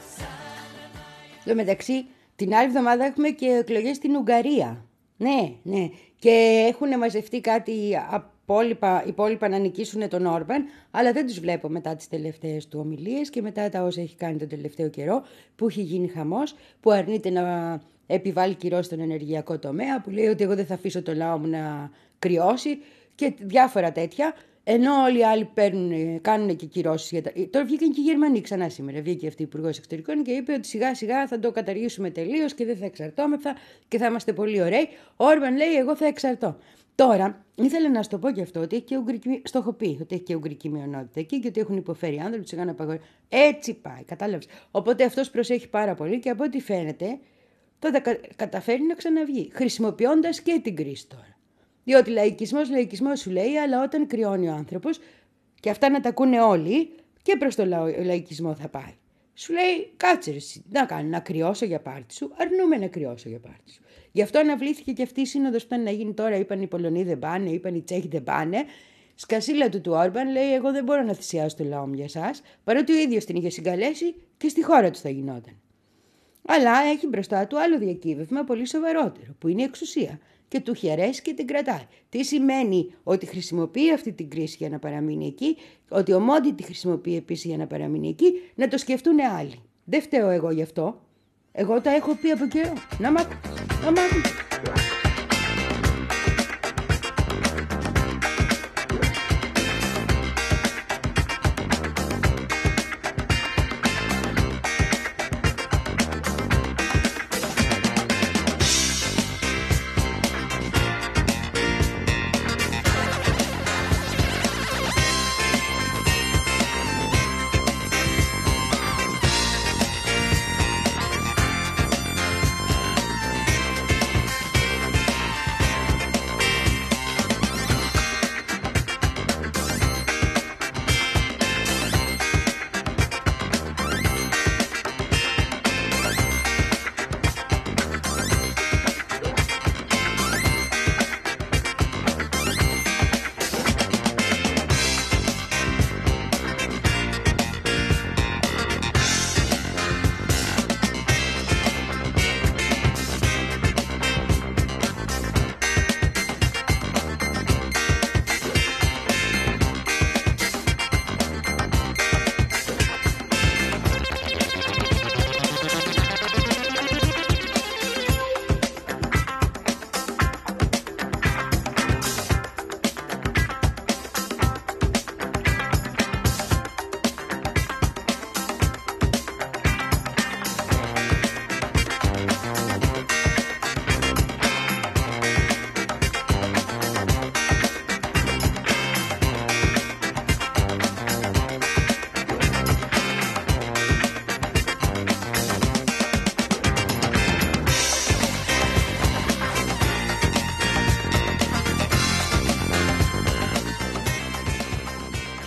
Στο μεταξύ, την άλλη εβδομάδα έχουμε και εκλογές στην Ουγγαρία. Ναι, ναι. Και έχουν μαζευτεί κάτι απόλοιπα, υπόλοιπα να νικήσουν τον Όρμπαν, αλλά δεν τους βλέπω μετά τις τελευταίες του ομιλίες και μετά τα όσα έχει κάνει τον τελευταίο καιρό, που έχει γίνει χαμός, που αρνείται να επιβάλλει κυρώσεις στον ενεργειακό τομέα, που λέει ότι εγώ δεν θα αφήσω το λαό μου να κρυώσει και διάφορα τέτοια. Ενώ όλοι οι άλλοι παίρνουν, κάνουν και κυρώσεις. Για τα... Τώρα βγήκαν και οι Γερμανοί ξανά σήμερα. Βγήκε αυτή η Υπουργός Εξωτερικών και είπε ότι σιγά σιγά θα το καταργήσουμε τελείως και δεν θα εξαρτώμεθα και θα είμαστε πολύ ωραίοι. Ο Όρμπαν λέει: εγώ θα εξαρτώ. Τώρα, ήθελα να σου το πω και αυτό, ότι έχει και ουγγρική, στο έχω πει, ότι έχει και ουγγρική μειονότητα εκεί και ότι έχουν υποφέρει άνθρωποι, του έκαναν απαγορεύσει. Έτσι πάει, κατάλαβες. Οπότε αυτός προσέχει πάρα πολύ και από ό,τι φαίνεται θα τα κα... καταφέρει να ξαναβγεί, χρησιμοποιώντας και την κρίση τώρα. Διότι λαϊκισμός, λαϊκισμός σου λέει, αλλά όταν κρυώνει ο άνθρωπος, και αυτά να τα ακούνε όλοι, και προς το λαο, λαϊκισμό θα πάει. Σου λέει, κάτσε ρε, να κάνει, να κρυώσω για πάρτι σου, αρνούμε να κρυώσω για πάρτι σου. Γι' αυτό αναβλήθηκε και αυτή η σύνοδος που ήταν να γίνει τώρα, είπαν οι Πολωνοί δεν πάνε, είπαν οι Τσέχοι δεν πάνε. Σκασίλα του του Όρμπαν λέει, εγώ δεν μπορώ να θυσιάσω το λαό μου για εσάς, παρότι ο ίδιος την είχε συγκαλέσει και στη χώρα του θα γινόταν. Αλλά έχει μπροστά του άλλο διακύβευμα πολύ σοβαρότερο, που είναι η εξουσία. Και του έχει αρέσει και την κρατάει. Τι σημαίνει ότι χρησιμοποιεί αυτή την κρίση για να παραμείνει εκεί, ότι ο Μόντι τη χρησιμοποιεί επίσης για να παραμείνει εκεί, να το σκεφτούν άλλοι. Δεν φταίω εγώ γι' αυτό. Εγώ τα έχω πει από καιρό. Να μάθεις. Να μάθεις.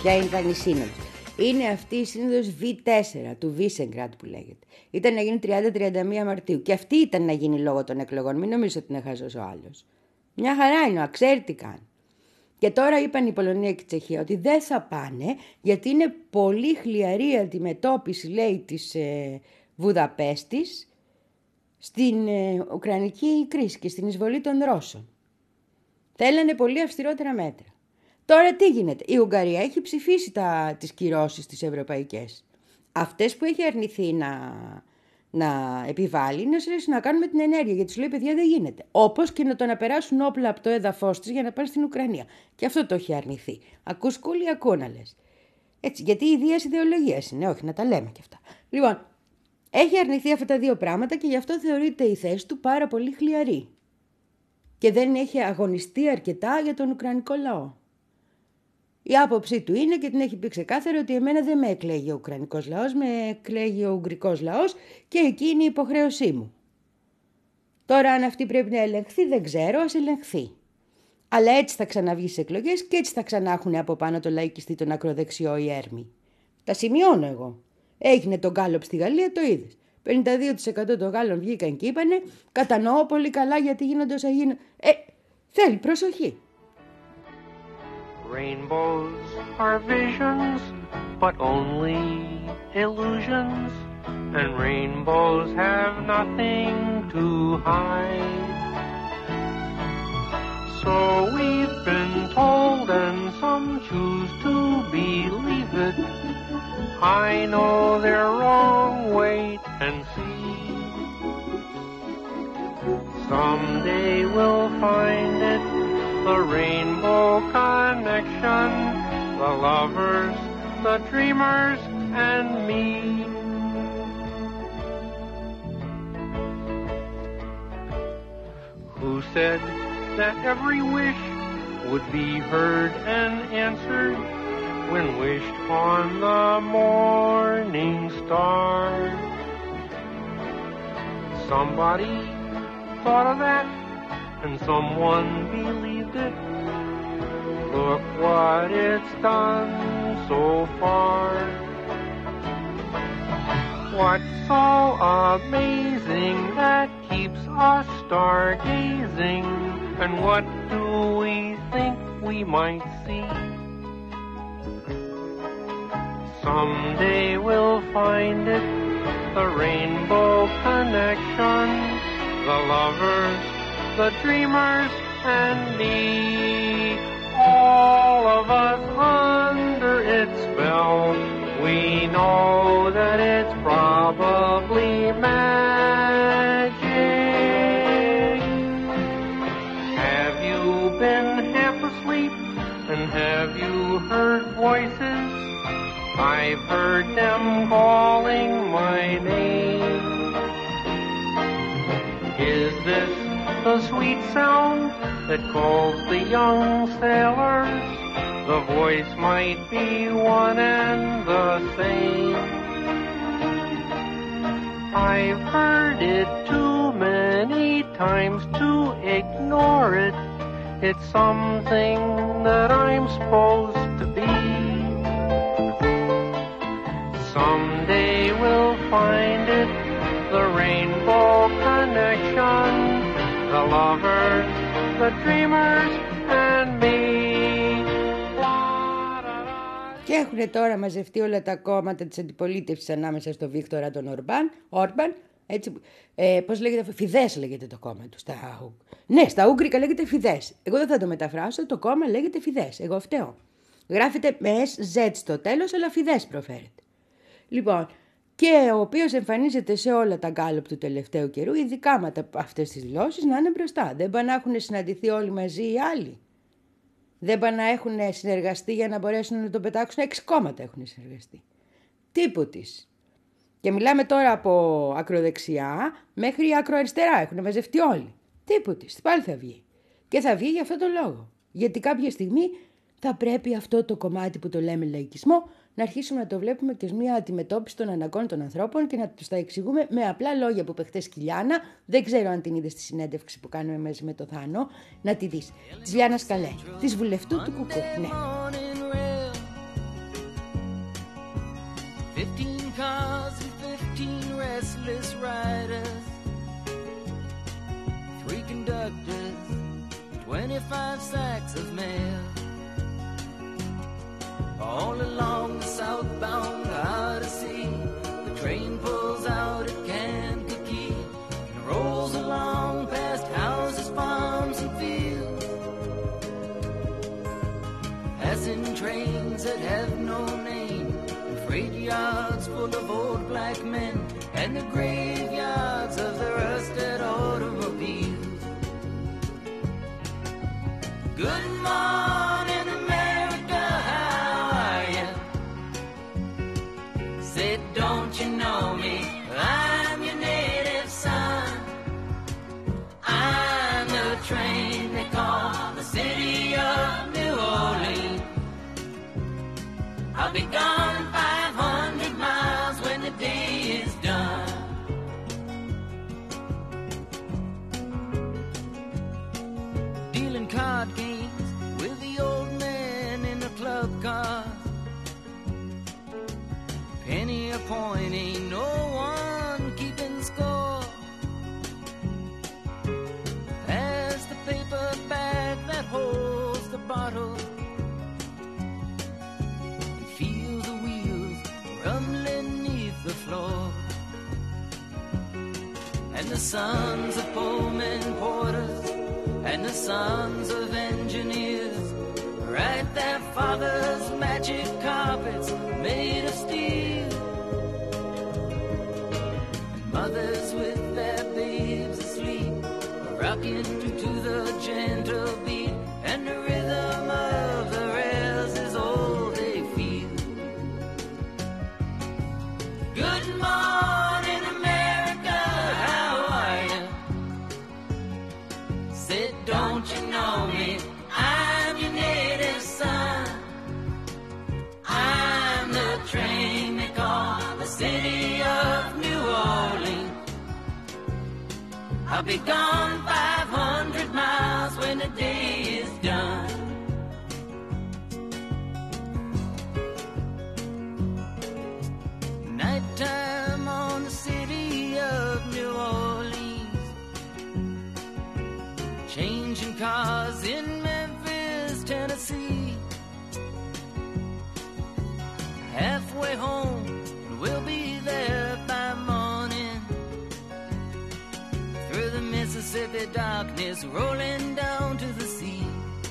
ποια ήταν η σύνοδος. Είναι αυτή η σύνοδος βι τέσσερα του Βίσεγκραντ που λέγεται. Ήταν να γίνει τριάντα με τριάντα μία Μαρτίου. Και αυτή ήταν να γίνει λόγω των εκλογών. Μην νομίζω ότι είναι χαζός ο άλλος. Μια χαρά είναι, ξέρει τι κάνει. Και τώρα είπαν η Πολωνία και η Τσεχία ότι δεν θα πάνε γιατί είναι πολύ χλιαρή η αντιμετώπιση, λέει, της ε, Βουδαπέστης στην ε, Ουκρανική κρίση και στην εισβολή των Ρώσων. Θέλανε πολύ αυστηρότερα μέτρα. Τώρα τι γίνεται. Η Ουγγαρία έχει ψηφίσει τα, τις κυρώσεις τις ευρωπαϊκές. Αυτές που έχει αρνηθεί να, να επιβάλλει είναι όσες να κάνουν με την ενέργεια. Γιατί σου λέει, παιδιά, δεν γίνεται. Όπως και να το να περάσουν όπλα από το έδαφος της για να πάνε στην Ουκρανία. Και αυτό το έχει αρνηθεί. Ακούς κούλι, ακού να λες. Έτσι, γιατί η ιδέα ιδεολογία είναι, όχι να τα λέμε κι αυτά. Λοιπόν, έχει αρνηθεί αυτά τα δύο πράγματα και γι' αυτό θεωρείται η θέση του πάρα πολύ χλιαρή. Και δεν έχει αγωνιστεί αρκετά για τον Ουκρανικό λαό. Η άποψή του είναι και την έχει πει ξεκάθαρα ότι εμένα δεν με εκλέγει ο Ουκρανικός λαός, με εκλέγει ο Ουγγρικός λαός και εκεί είναι η υποχρέωσή μου. Τώρα αν αυτή πρέπει να ελεγχθεί δεν ξέρω, ας ελεγχθεί. Αλλά έτσι θα ξαναβγεί στις εκλογές και έτσι θα ξανά έχουν από πάνω το λαϊκιστή τον ακροδεξιό η έρμη. Τα σημειώνω εγώ. Έγινε το γκάλοπ στη Γαλλία, το είδες. πενήντα δύο τοις εκατό των Γάλλων βγήκαν και είπανε κατανοώ πολύ καλά γιατί γίνονται όσα γίνονται. Ε, θέλει προσοχή. Rainbows are visions, but only illusions, and rainbows have nothing to hide. So we've been told, and some choose to believe it. I know they're wrong, wait and see. Someday we'll find it, the rainbow connection, the lovers, the dreamers, and me. Who said that every wish would be heard and answered when wished on the morning star? Somebody thought of that and someone believed it. Look what it's done so far. What's so amazing that keeps us stargazing? And what do we think we might see? Someday we'll find it, the rainbow connection, the lovers, the dreamers, and me. All of us under its spell, we know that it's probably magic. Have you been half asleep, and have you heard voices? I've heard them calling my name. Is this the sweet sound that calls the young sailors? The voice might be one and the same. I've heard it too many times to ignore it. It's something that I'm supposed to be. Someday we'll find it, the rainbow connection, the lovers, the dreamers, and me. Και έχουν τώρα μαζευτεί όλα τα κόμματα της αντιπολίτευσης ανάμεσα στο Βίκτορα τον Ορμπάν, Όρμπαν, έτσι, ε, πώς λέγεται, Φιδές λέγεται το κόμμα του. Στα... Ναι, στα Ούγγρικα λέγεται Φιδές. Εγώ δεν θα το μεταφράσω, το κόμμα λέγεται Φιδές. Εγώ φταίω. Γράφεται με S Z στο τέλος, αλλά Φιδές προφέρεται. Λοιπόν, και ο οποίος εμφανίζεται σε όλα τα γκάλωπ του τελευταίου καιρού, ειδικά με αυτές τις δηλώσεις, να είναι μπροστά. Δεν πάνε να έχουν συναντηθεί όλοι μαζί οι άλλοι. Δεν πάνε να έχουν συνεργαστεί για να μπορέσουν να το πετάξουν. Έξι κόμματα έχουν συνεργαστεί. Τίποτης. Και μιλάμε τώρα από ακροδεξιά μέχρι ακροαριστερά. Έχουν μαζευτεί όλοι. Τίποτης. Πάλι θα βγει. Και θα βγει για αυτό το λόγο. Γιατί κάποια στιγμή θα πρέπει αυτό το κομμάτι που το λέμε λαϊκισμό να αρχίσουμε να το βλέπουμε και ως μια αντιμετώπιση των αναγκών των ανθρώπων και να τους τα εξηγούμε με απλά λόγια που είπε χτες η Λιάνα. Δεν ξέρω αν την είδες στη συνέντευξη που κάνουμε μαζί με το Θάνο. Να τη δεις. Της Λιάνας Καλέ. Της βουλευτού του Κουκού. Ναι. Fifteen cars and fifteen restless riders, three conductors, twenty-five sacks of mail. All along the southbound Odyssey, the train pulls out at Kankakee and rolls along past houses, farms, and fields, passing trains that have no name, and freight yards full of old black men, and the graveyards of the rusted automobiles. Good morning, America, how are you? Said, don't you know me? I'm your native son. I'm the train they call the city of New Orleans. I'll be gone five hundred miles when the day is done. Dealing card games with the old man in the club car. Penny a point, ain't no one keeping score. Pass the paper bag that holds the bottle. You feel the wheels rumbling neath the floor. And the sons of Pullman porters and the sons of engineers write their fathers' magic carpets made of steel. Mothers with their babes asleep, rocking to the gentle beat, and the rhythm of the rails is all they feel. Good morning, America, how are you? Said, don't you know me? I'm your native son. I'm the train they call the city of New Orleans. I'll be gone five hundred miles when the day is done. Nighttime on the city of New Orleans, changing cars in Memphis, Tennessee. Halfway home, and we'll be there by morning. Through the Mississippi darkness, rolling down to the sea.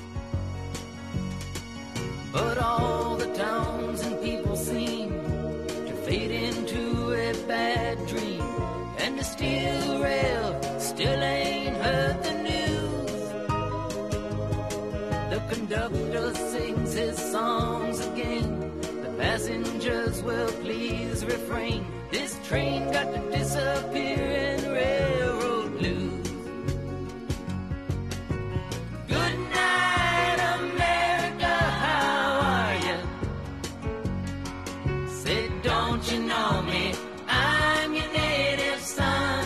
But all the towns and people seem to fade into a bad dream, and the steel rail still ain't heard the news. The conductor sings his songs again. The passengers will please refrain. This train got to disappear in railroad blues. Good night, America, how are you? Say, don't you know me? I'm your native son.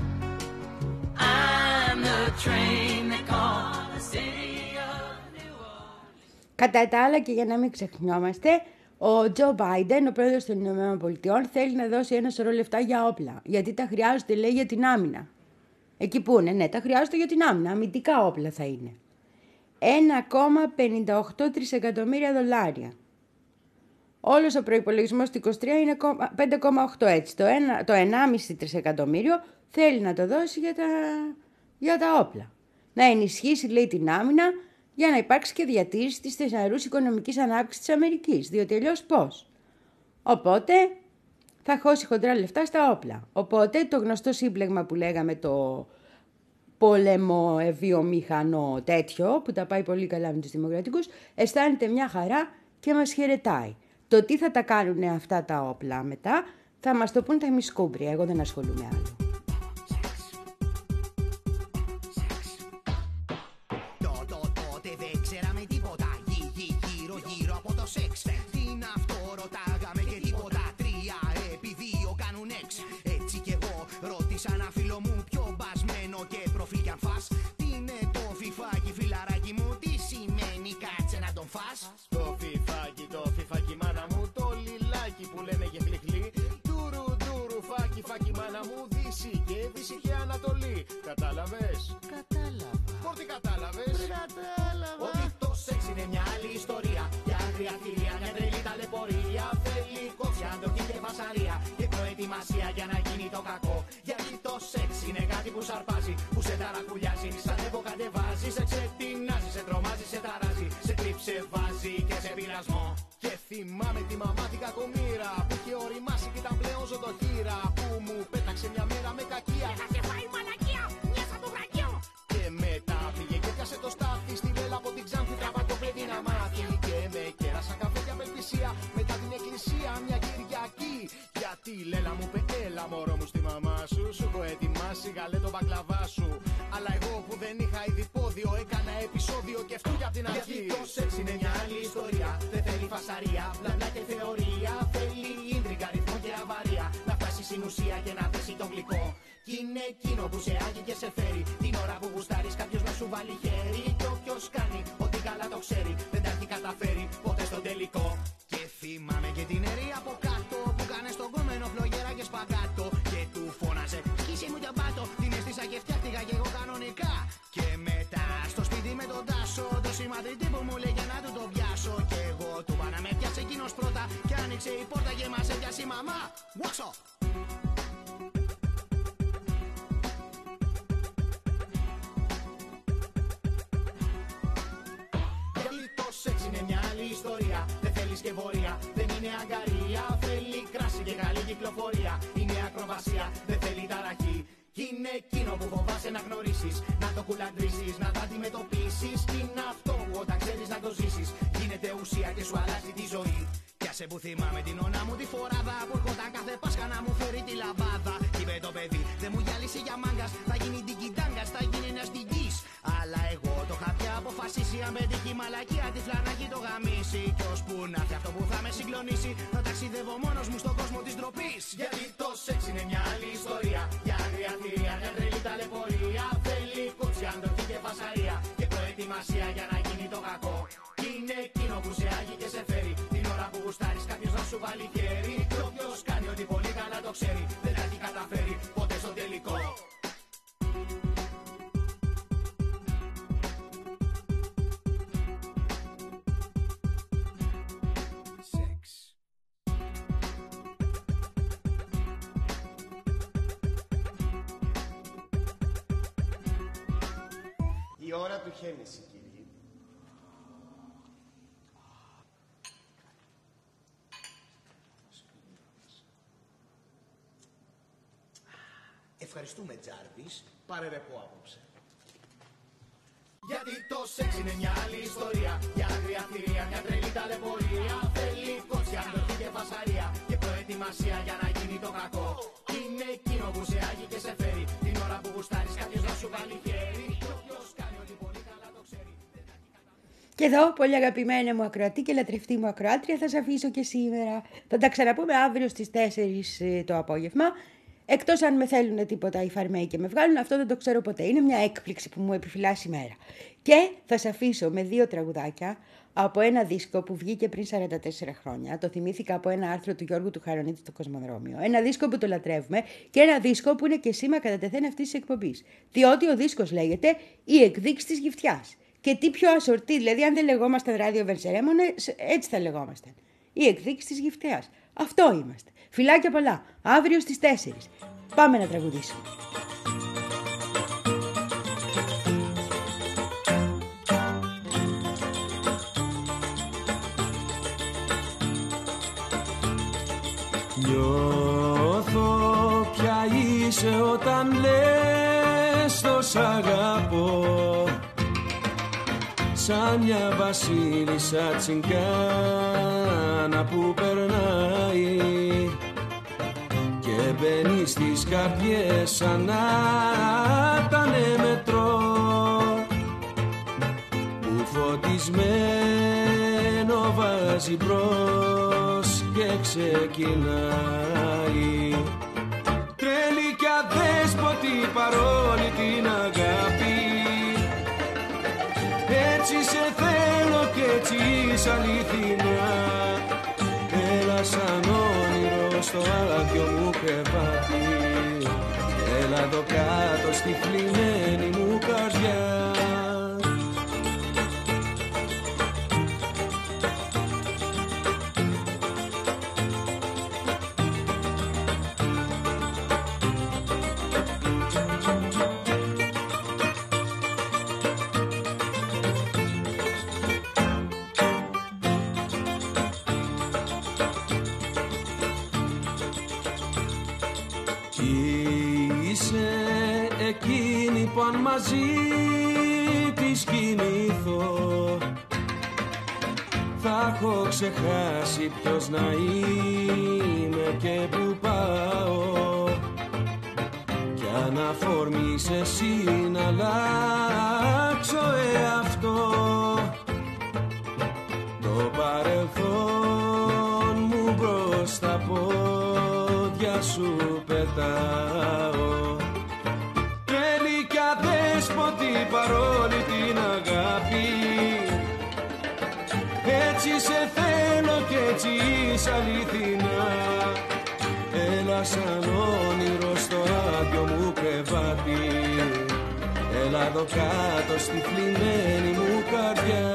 I'm the train they call the city of New Orleans. Κατά τα άλλα, και για να μην ξεχνιόμαστε, ο Τζο Μπάιντεν, ο πρόεδρος των Ηνωμένων Πολιτειών, θέλει να δώσει ένα σωρό λεφτά για όπλα. Γιατί τα χρειάζονται, λέει, για την άμυνα. Εκεί που είναι, ναι, τα χρειάζονται για την άμυνα. Αμυντικά όπλα θα είναι. ένα κόμμα πενήντα οκτώ τρισεκατομμύρια δολάρια. Όλος ο προϋπολογισμός του είκοσι τρία είναι πέντε κόμμα οκτώ, έτσι. Το, ένα, το ενάμιση τρισεκατομμύριο θέλει να το δώσει για τα, για τα όπλα. Να ενισχύσει, λέει, την άμυνα, για να υπάρξει και διατήρηση της στεναρούς οικονομικής ανάπτυξης της Αμερικής, διότι αλλιώς πώς. Οπότε θα χώσει χοντρά λεφτά στα όπλα. Οπότε το γνωστό σύμπλεγμα που λέγαμε, το πόλεμο βιομηχανό τέτοιο, που τα πάει πολύ καλά με τους δημοκρατικούς, αισθάνεται μια χαρά και μας χαιρετάει. Το τι θα τα κάνουν αυτά τα όπλα μετά θα μας το πούν τα μισκούμπρια, εγώ δεν ασχολούμαι άλλο. Το φιφάκι, το φιφάκι, μάνα μου, το λιλάκι που λένε και γλυκ Ανατολή. Κατάλαβες? Κατάλαβα. Πόρτι κατάλαβες? Κατάλαβα. Ότι το σεξ είναι μια άλλη ιστορία. Για άγρια θηρία, μια τρελή ταλαιπωρία. Θέλει κόψη, αντοχή και φασαρία. Και προετοιμασία για να γίνει το κακό. Γιατί το σεξ είναι κάτι που σαρπάζει, που σε ταρακουλιάζει. Σαν εύω κατεβάζει, σε ξετινάζει, σε τρομάζει, σε ταράζει. Σε τρίψε βάζει και σε πειρασμό. Και θυμάμαι τη μαμά την κακομοίρα που είχε οριμάσει και ήταν πλέον ζωντοχύρα. Που μου πέταξε μια μέρα με κακία. Και θα σε φάει μαλακία, μια σαν το βρακιό. Και μετά πήγε και πιάσε το στάφι. Στη βέλα από την Ξάνθη τραβά το παιδί να μάθει. Και με κέρασαν καφέ για απελπισία. Μετά την εκκλησία μια Κυριακή. Γιατί Λέλα μου πε έλα μωρό μου στη μαμά σου. Σου έχω ετοιμάσει γαλέ το μπακλαβά σου. Αλλά εγώ που δεν είχα ήδη πόδιο έκανα επεισόδιο και αυτού για την αρχή. Γιατί το σεξ είναι μια άλλη ιστορία. Δεν θέλει φασαρία, μπλα και θεωρία. Θέλει ίντριγκα, ρυθμό και αβαρία. Να φτάσει στην ουσία και να δέσει το γλυκό. Κι είναι εκείνο που σε άγγει και σε φέρει. Την ώρα που γουστάρεις κάποιος να σου βάλει χέρι. Και όποιος κάνει ό,τι καλά το ξέρει. Δεν τα έχει καταφέρει ποτέ στο τελικό. Και θυμάμαι και την ερή από κάτω που κάνε στον κόμενο φλογέρα και σπαγκάτο. Και του φώναζε σκίσε μου τον πάτο. Την έστησα και φτιάχτηκα κι εγώ κανονικά. Και μετά στο σπίτι με τον Τάσο, το συμμαθητή που μου λέγε να του το πιάσω. Και εγώ του είπα να με πιάσει εκείνος πρώτα. Και άνοιξε η πόρτα και μας έπιασε η μαμά. Βόξο! Σεξ είναι μια άλλη ιστορία. Δεν θέλεις και βορεία, δεν είναι αγκαρία. Θέλει κράση και καλή κυκλοφορία. Είναι ακροβασία, δεν θέλει ταραχή. Κι είναι εκείνο που φοβάσαι να γνωρίσεις. Να το κουλαντρήσεις, να τα αντιμετωπίσεις. Κι είναι αυτό που όταν ξέρεις να το ζήσεις γίνεται ουσία και σου αλλάζει τη ζωή. Πιάσε που θυμάμαι την όνα μου τη φοράδα που έρχονταν κάθε Πάσχα να μου φέρει τη λαμπάδα. Κι είπε το παιδί, δεν μου γυάλισε για μάγκας. Θα γίνει την κοιτάγκας, θα γίνει ένας δικής. Αλλά εγώ το είχα πια αποφασίσει. Αν πετύχει μαλακία τη φλανάκι το γαμίσει. Κι ώσπου να έρθει αυτό που θα με συγκλονίσει, θα ταξιδεύω μόνος μου στον κόσμο της ντροπής. Γιατί το σεξ είναι μια άλλη ιστορία. Για άγρια θηρία, μια τρελή ταλαιπωρία. Θέλει κόψη, αντοχή και φασαρία. Και προετοιμασία για να γίνει το κακό. Κι είναι εκείνο που σε άγγει και σε φέρει. Την ώρα που γουστάρεις κάποιος να σου βάλει χέρι. Και όποιος κάνει ότι πολύ καλά το ξέρει. Δεν τα έχει καταφέρει ποτέ στο τελικό. Η ώρα του Χένεση, κύριε. Ευχαριστούμε, Τζάρβις. Πάρε ρεπό απόψε. Γιατί το σεξ είναι μια άλλη ιστορία. Για άγρια θηρία, μια τρελή ταλαιπωρία. Θέλει κόψη, αντοχή και φασαρία. Και προετοιμασία για να γίνει το κακό. Είναι εκείνο που σε άγγει και σε φέρει. Την ώρα που γουστάρεις κάποιος να σου βάλει χέρι. Και όποιος κάνει ότι πολύ καλά το ξέρει. Και εδώ, πολύ αγαπημένα μου ακροατή και λατρευτή μου ακροάτρια, θα σας αφήσω και σήμερα. Θα τα ξαναπούμε αύριο στις τέσσερις το απόγευμα. Εκτός αν με θέλουν τίποτα οι φαρμαίοι και με βγάλουν, αυτό δεν το ξέρω ποτέ. Είναι μια έκπληξη που μου επιφυλάσσει η μέρα. Και θα σας αφήσω με δύο τραγουδάκια από ένα δίσκο που βγήκε πριν σαράντα τέσσερα χρόνια. Το θυμήθηκα από ένα άρθρο του Γιώργου του Χαρονίτη στο Κοσμοδρόμιο. Ένα δίσκο που το λατρεύουμε και ένα δίσκο που είναι και σήμα κατά τεθέν αυτής της εκπομπής. Διότι ο δίσκος λέγεται «Η εκδείξη της γυφτιάς». Και τι πιο ασορτή, δηλαδή αν δεν λεγόμασταν ράδιο Βενσερέμονε, έτσι θα λεγόμασταν. Η εκδείξη της γυφτιάς. Αυτό είμαστε. Φιλάκια πολλά. Αύριο στις τέσσερις. Πάμε να τραγουδήσουμε. Νιώθω πια είσαι όταν λες το σ' αγαπώ. Σαν μια βασίλισσα τσιγκάνα που περνάει και μπαίνει στις καρδιές σαν να ήταν μετρό, που φωτισμένο βάζει μπρος και ξεκινάει. Τρέλη κι αδέσποτη παρόλη την αγάπη, έτσι σε θέλω κι έτσι είσαι αληθινά. Έλα σαν όνειρο στο άδειο μου κρεβάτι, έλα εδώ κάτω στη θλιμμένη μου καρδιά. Μαζί της κοιμηθώ, θα έχω ξεχάσει ποιος να είμαι και που πάω, κι αν αφορμείς εσύ να αλλάξω εαυτό, το παρελθόν μου μπρος στα πόδια σου πετάω. Δέσποτη παρόλη την αγάπη, έτσι σε θέλω κι έτσι είσαι αληθινά. Έλα σαν όνειρο στο άδειο μου κρεβάτι, έλα εδώ κάτω στη θλιμμένη μου καρδιά.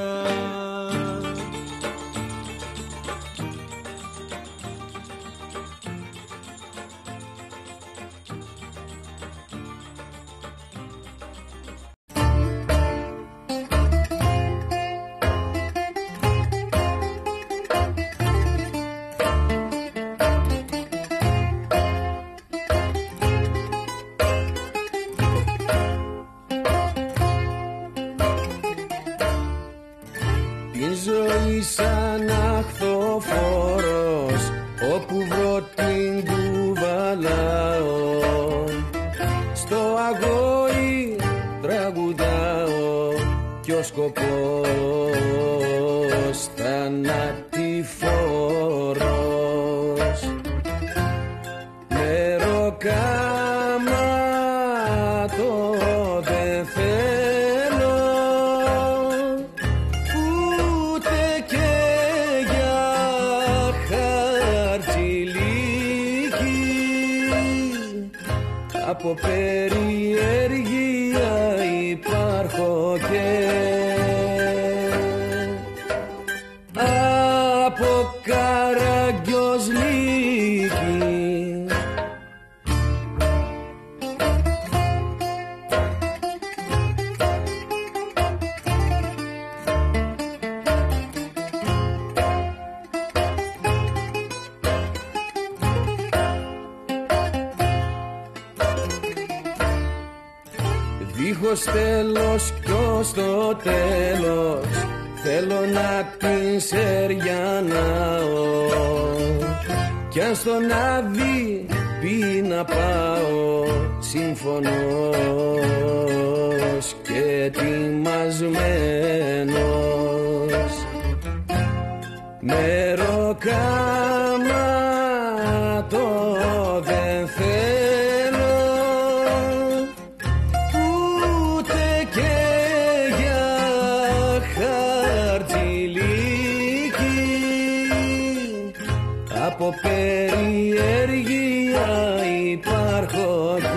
Από περιέργεια υπάρχω και από Καραγκιόζλικη. Δίχως τέλος κι ως το τέλος θέλω να την σεριανάω, κι αν στον άδει πει να πάω συμφωνός και ετοιμασμένος. Μεροκάματο δεν θέλω, από περιέργεια υπάρχω